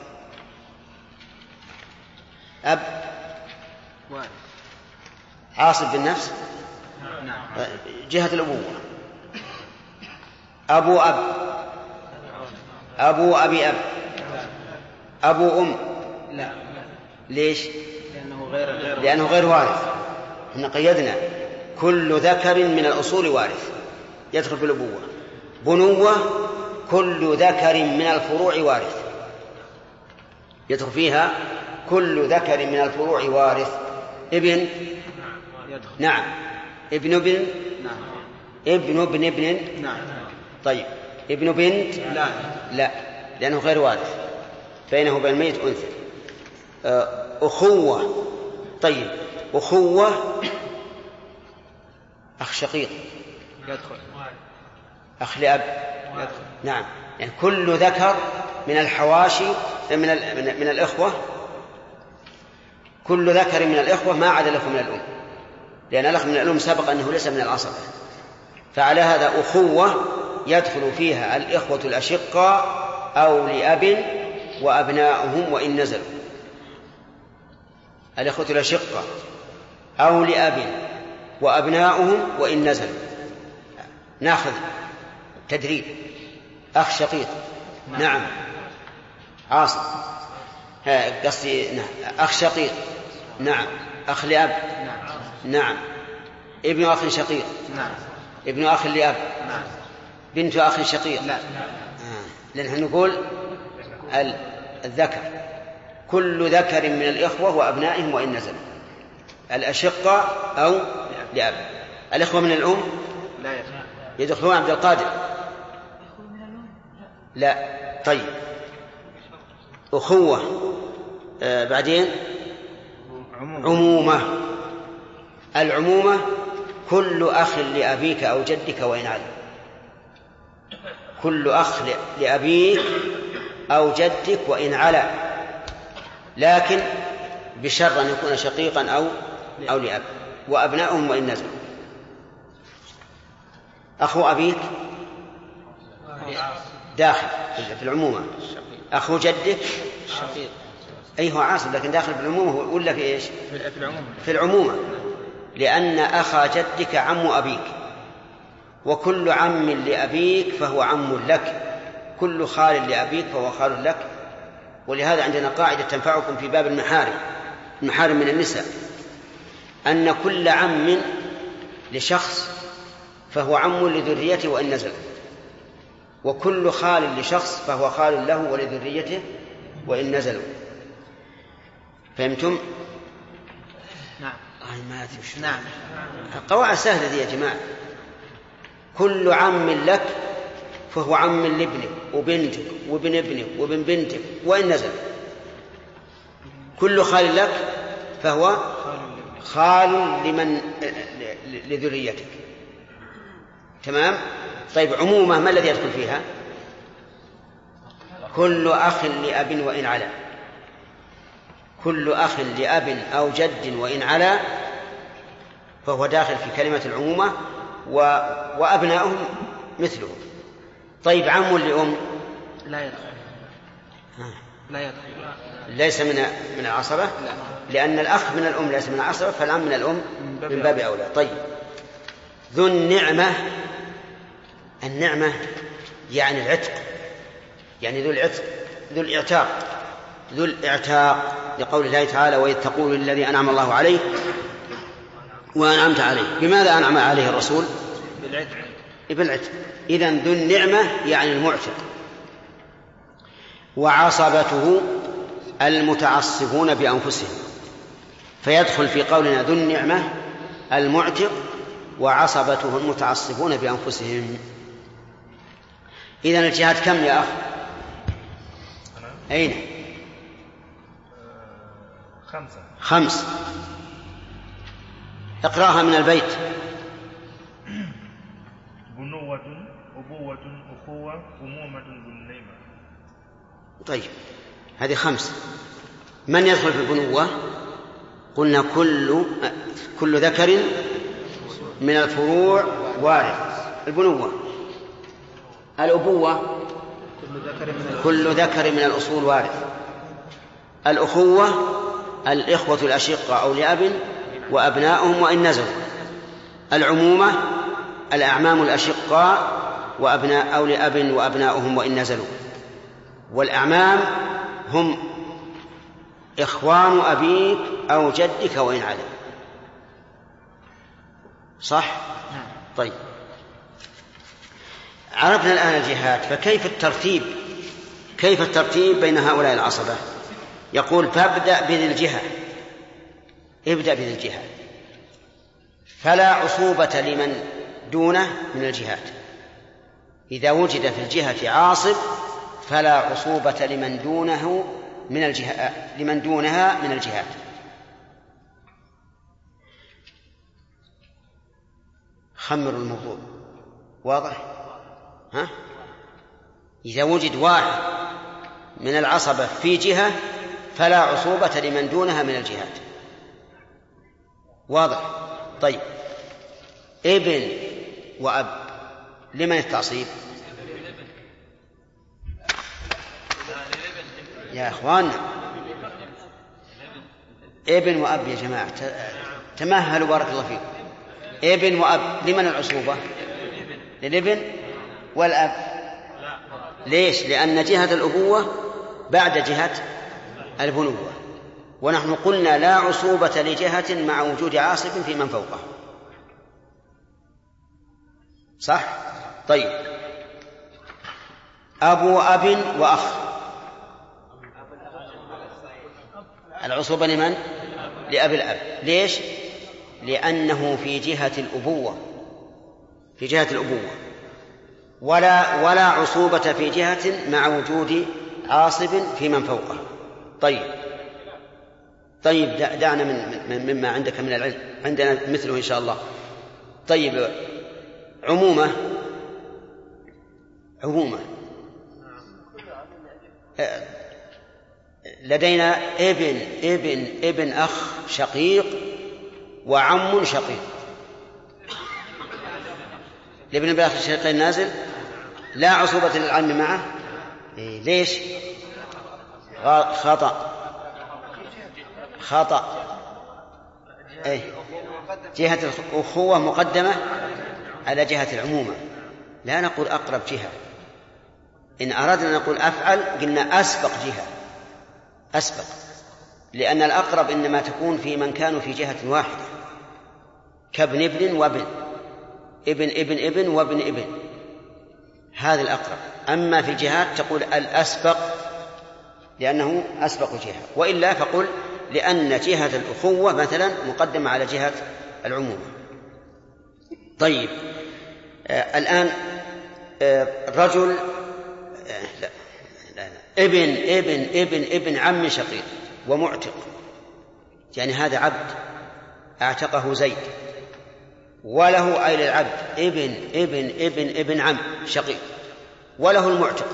[SPEAKER 1] أب عاصب بالنفس جهة الأبوة. أبو أب، أبو أبي أب، أبو أم. لا ليش؟ لأنه غير, غير لأنه غير وارث. إحنا قيدنا كل ذكر من الأصول وارث يدخل في الأبوة. بنوة كل ذكر من الفروع وارث يدخل فيها كل ذكر من الفروع وارث. ابن نعم، ابن ابن نعم، ابن ابن ابن نعم. طيب ابن بنت لا لا لأنه غير وارث، بينه وبين الميت أنثى. أخوة. طيب أخوة أخ شقيق يدخل، أخ لأب يدخل. نعم يعني كل ذكر من الحواشي من من الإخوة، كل ذكر من الإخوة ما عدا الأخ من الأم، لأن الأخ من الأم سبق أنه ليس من العصبة. فعلى هذا أخوة يدخل فيها الإخوة الأشقاء أو لأب وأبناؤهم وإن نزلوا. الإخوة الأشقاء أو لأب وأبناؤهم وإن نزلوا. ناخذ تدريب. أخ شقيق نعم عاصم قصدي نعم. أخ شقيق نعم. أخ لأب نعم. ابن أخ شقيق نعم. ابن أخ لأب نعم. بنت أخ شقيق لا. آه. لأنه نقول الذكر كل ذكر من الإخوة وأبنائهم وإن نزل. الأشقاء أو لأب. الإخوة من الأم لا يدخلون. عبد القادر لا. طيب أخوة آه بعدين عمومة. العمومة كل أخ لأبيك أو جدك وإن علم، كل أخ لأبيك أو جدك وإن علا، لكن بشرط أن يكون شقيقا أو أو لأب، وأبنائهم وإن نزلوا. أخو أبيك داخل في العمومة، أخو جدك أي هو عاصب لكن داخل في العمومة ولا في إيش؟ في العمومة، لأن أخا جدك عم أبيك، وكل عم لأبيك فهو عم لك، كل خال لأبيك فهو خال لك. ولهذا عندنا قاعدة تنفعكم في باب المحارم، المحارم من النساء، أن كل عم لشخص فهو عم لذريته وإن نزل، وكل خال لشخص فهو خال له ولذريته وإن نزلوا. فهمتم؟
[SPEAKER 10] نعم.
[SPEAKER 1] ما أدري.
[SPEAKER 10] نعم.
[SPEAKER 1] القواعد سهلة دي يا جماعة. كل عم لك فهو عم لابنك وبنتك وابن ابنك وابن بنتك وإن نزل. كل خال لك فهو خال لمن لذريتك. تمام؟ طيب عمومة ما الذي يدخل فيها؟ كل أخ لأب وإن علا، كل أخ لأب أو جد وإن علا فهو داخل في كلمة العمومة، و... وأبنائهم مثله. طيب عم لأم
[SPEAKER 10] لا يدخل. لا يدخل.
[SPEAKER 1] ليس من من العصبة، لأن الأخ من الأم ليس من العصبة، فالعم من الأم من باب أولى. طيب ذو النعمة، النعمة يعني العتق، يعني ذو العتق، ذو الإعتاق، ذو الإعتاق، لقول الله تعالى وإذ تقول للذي أنعم الله عليه وأنعمت عليه. بماذا أنعم عليه الرسول؟
[SPEAKER 10] بالعتق.
[SPEAKER 1] بالعتق. إذن ذو النعمة يعني المعتق. وعصبته المتعصبون بأنفسهم، فيدخل في قولنا ذو النعمة المعتق وعصبته المتعصبون بأنفسهم. إذن الجهات كم يا أخ؟ أين؟
[SPEAKER 11] خمسة.
[SPEAKER 1] خمس. اقرأها من البيت.
[SPEAKER 11] بنوة، أبوة، أخوة، أمومة، ذنيمة.
[SPEAKER 1] طيب هذه خمس. من يدخل في البنوة؟ قلنا كل كل ذكر من الفروع وارث. البنوة. الأبوة كل ذكر من الأصول وارث. الأخوة الإخوة الأشقة أو لأب وأبناؤهم وإن نزلوا. العمومة الأعمام الأشقاء وأبناء أو لأب وأبناؤهم وإن نزلوا. والأعمام هم إخوان أبيك أو جدك وإن علا. صح؟ طيب عرفنا الآن الجهات، فكيف الترتيب؟ كيف الترتيب بين هؤلاء العصبة؟ يقول فابدأ بذي الجهة، ابدأ بذي الجهة، فلا عصوبة لمن دونه من الجهات. إذا وجد في الجهة عاصب فلا عصوبة لمن دونه من الجهات، لمن دونها من الجهات. خمر الموضوع واضح؟ ها؟ إذا وجد واحد من العصبة في جهة فلا عصوبة لمن دونها من الجهات. واضح؟ طيب ابن وأب لمن التعصيب؟ يا إخواننا ابن وأب يا جماعة تمهلوا بارك الله فيكم. ابن وأب لمن العصوبة؟ للابن والأب. ليش؟ لأن جهة الأبوة بعد جهة البنوة، ونحن قلنا لا عصوبة لجهة مع وجود عاصب في من فوقه. صح؟ طيب أبو أب وأخ العصوبة لمن؟ لأب الأب. ليش؟ لأنه في جهة الأبوة، في جهة الأبوة، ولا ولا عصوبة في جهة مع وجود عاصب في من فوقه. طيب طيب دعنا من مما عندك من العلم، عندنا مثله إن شاء الله. طيب عمومة عمومة لدينا ابن ابن ابن أخ شقيق وعم شقيق. لابن الأخ الشقيق نازل لا عصوبة للعم معه. إيه ليش؟ خطأ خطأ أي جهة الأخوة مقدمة على جهة العمومة، لا نقول أقرب جهة. إن أردنا أن نقول أفعل قلنا أسبق جهة، أسبق، لأن الأقرب إنما تكون في من كانوا في جهة واحدة، كابن ابن وابن ابن ابن ابن وابن ابن، هذا الأقرب. أما في الجهات تقول الأسبق لأنه أسبق جهة، وإلا فقل لأن جهة الأخوة مثلا مقدمة على جهة العمومة. طيب آه الآن آه رجل آه لا لا لا ابن ابن ابن ابن عم شقيق ومعتق، يعني هذا عبد اعتقه زيد، وله أي للعبد ابن ابن ابن ابن عم شقيق، وله المعتق.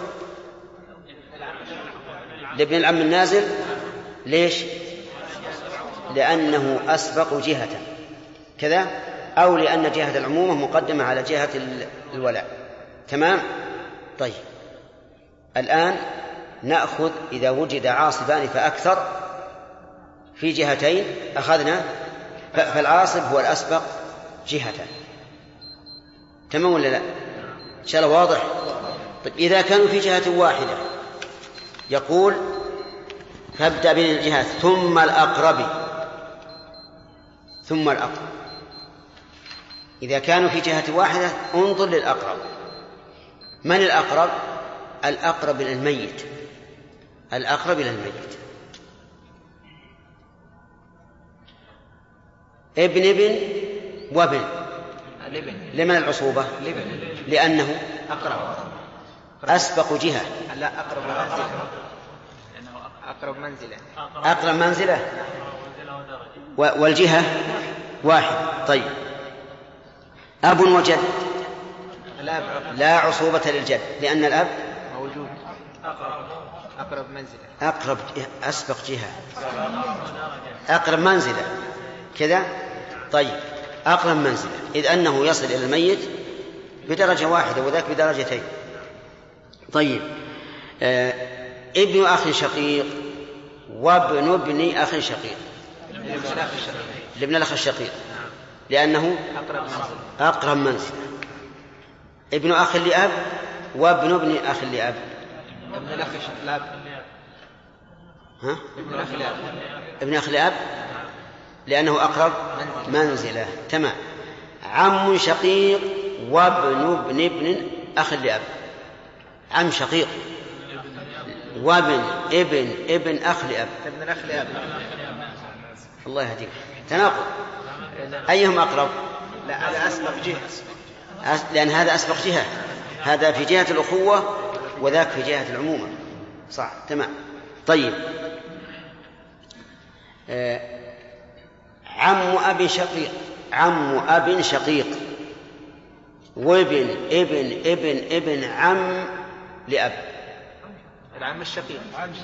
[SPEAKER 1] لابن العم النازل ليش؟ لأنه أسبق جهة كذا، أو لأن جهة العمومة مقدمة على جهة الولاء. تمام؟ طيب الآن نأخذ إذا وجد عاصبان فأكثر في جهتين أخذنا، فالعاصب هو الأسبق جهة. تمام ولا لا؟ إن شاء الله واضح. طيب إذا كانوا في جهة واحدة يقول فابدأ بين الجهات ثم الأقرب ثم الأقرب. إذا كانوا في جهة واحدة انظر للأقرب. من الأقرب؟ الأقرب إلى الميت، الأقرب إلى الميت. ابن ابن وابن لمن العصوبة؟ لأنه أقرب أسبق جهة.
[SPEAKER 10] لا أقرب منزلة، أقرب منزلة
[SPEAKER 1] أقرب منزلة والجهة واحد. طيب أب وجد لا عصوبة للجد لأن الأب
[SPEAKER 10] موجود، أقرب منزلة،
[SPEAKER 1] أقرب أسبق جهة، أقرب منزلة كذا. طيب أقرب منزلة إذ أنه يصل إلى الميت بدرجة واحدة وذاك بدرجتين. طيب آه ابن أخ شقيق وابن ابن أخ شقيق، لابن الأخ الشقيق لأنه أقرب منزلة. ابن أخ لأب وابن ابن أخ لأب،
[SPEAKER 10] ابن الأخ لأب،
[SPEAKER 1] ها؟
[SPEAKER 10] ابن أخ لأب،
[SPEAKER 1] ابن أخ لأب لأنه أقرب منزلة. تمام. عم شقيق وابن ابن ابن أخ لأب، عم شقيق وابن ابن ابن أخ لأب،
[SPEAKER 10] ابن الأخ لأب.
[SPEAKER 1] الله يهديك. تناقض. أيهم أقرب؟
[SPEAKER 10] لا هذا أسبق جهة،
[SPEAKER 1] لأن هذا أسبق جهة، هذا في جهة الأخوة وذاك في جهة العمومة. صح. تمام. طيب آه عم أب شقيق، عم أب شقيق وابن ابن ابن ابن عم لأب،
[SPEAKER 10] العم الشقيق.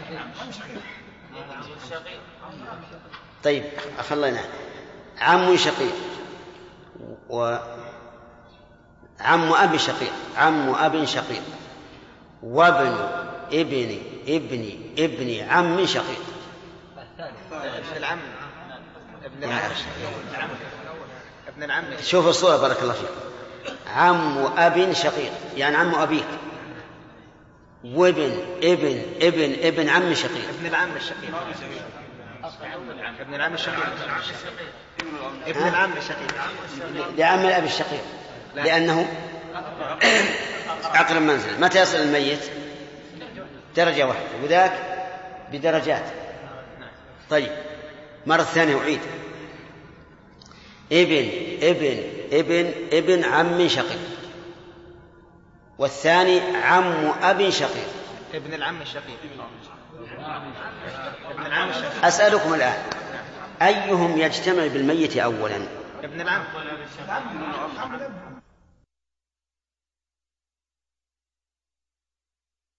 [SPEAKER 1] طيب خلينا عم شقيق وعم أب شقيق، عم أب شقيق وابن ابن ابن ابن عم شقيق.
[SPEAKER 10] العم ابن العم الشقيق، ابن العم.
[SPEAKER 1] شوف الصورة بارك الله فيك. عم أب شقيق يعني عم أبيك، وابن ابن ابن ابن عم شقيق،
[SPEAKER 10] ابن العم الشقيق، ابن العم الشقيق، ابن العم الشقيق
[SPEAKER 1] لعم الأب الشقيق لأنه أقرب منزل. متى يصل الميت؟ درجة واحدة وذاك بدرجات. طيب مرة ثانية أعيد. ابن ابن ابن ابن عم شقيق، والثاني عم أب شقيق،
[SPEAKER 10] ابن العم الشقيق، ابن العم الشقيق.
[SPEAKER 1] أسألكم الآن أيهم يجتمع بالميت أولا؟
[SPEAKER 10] ابن العم.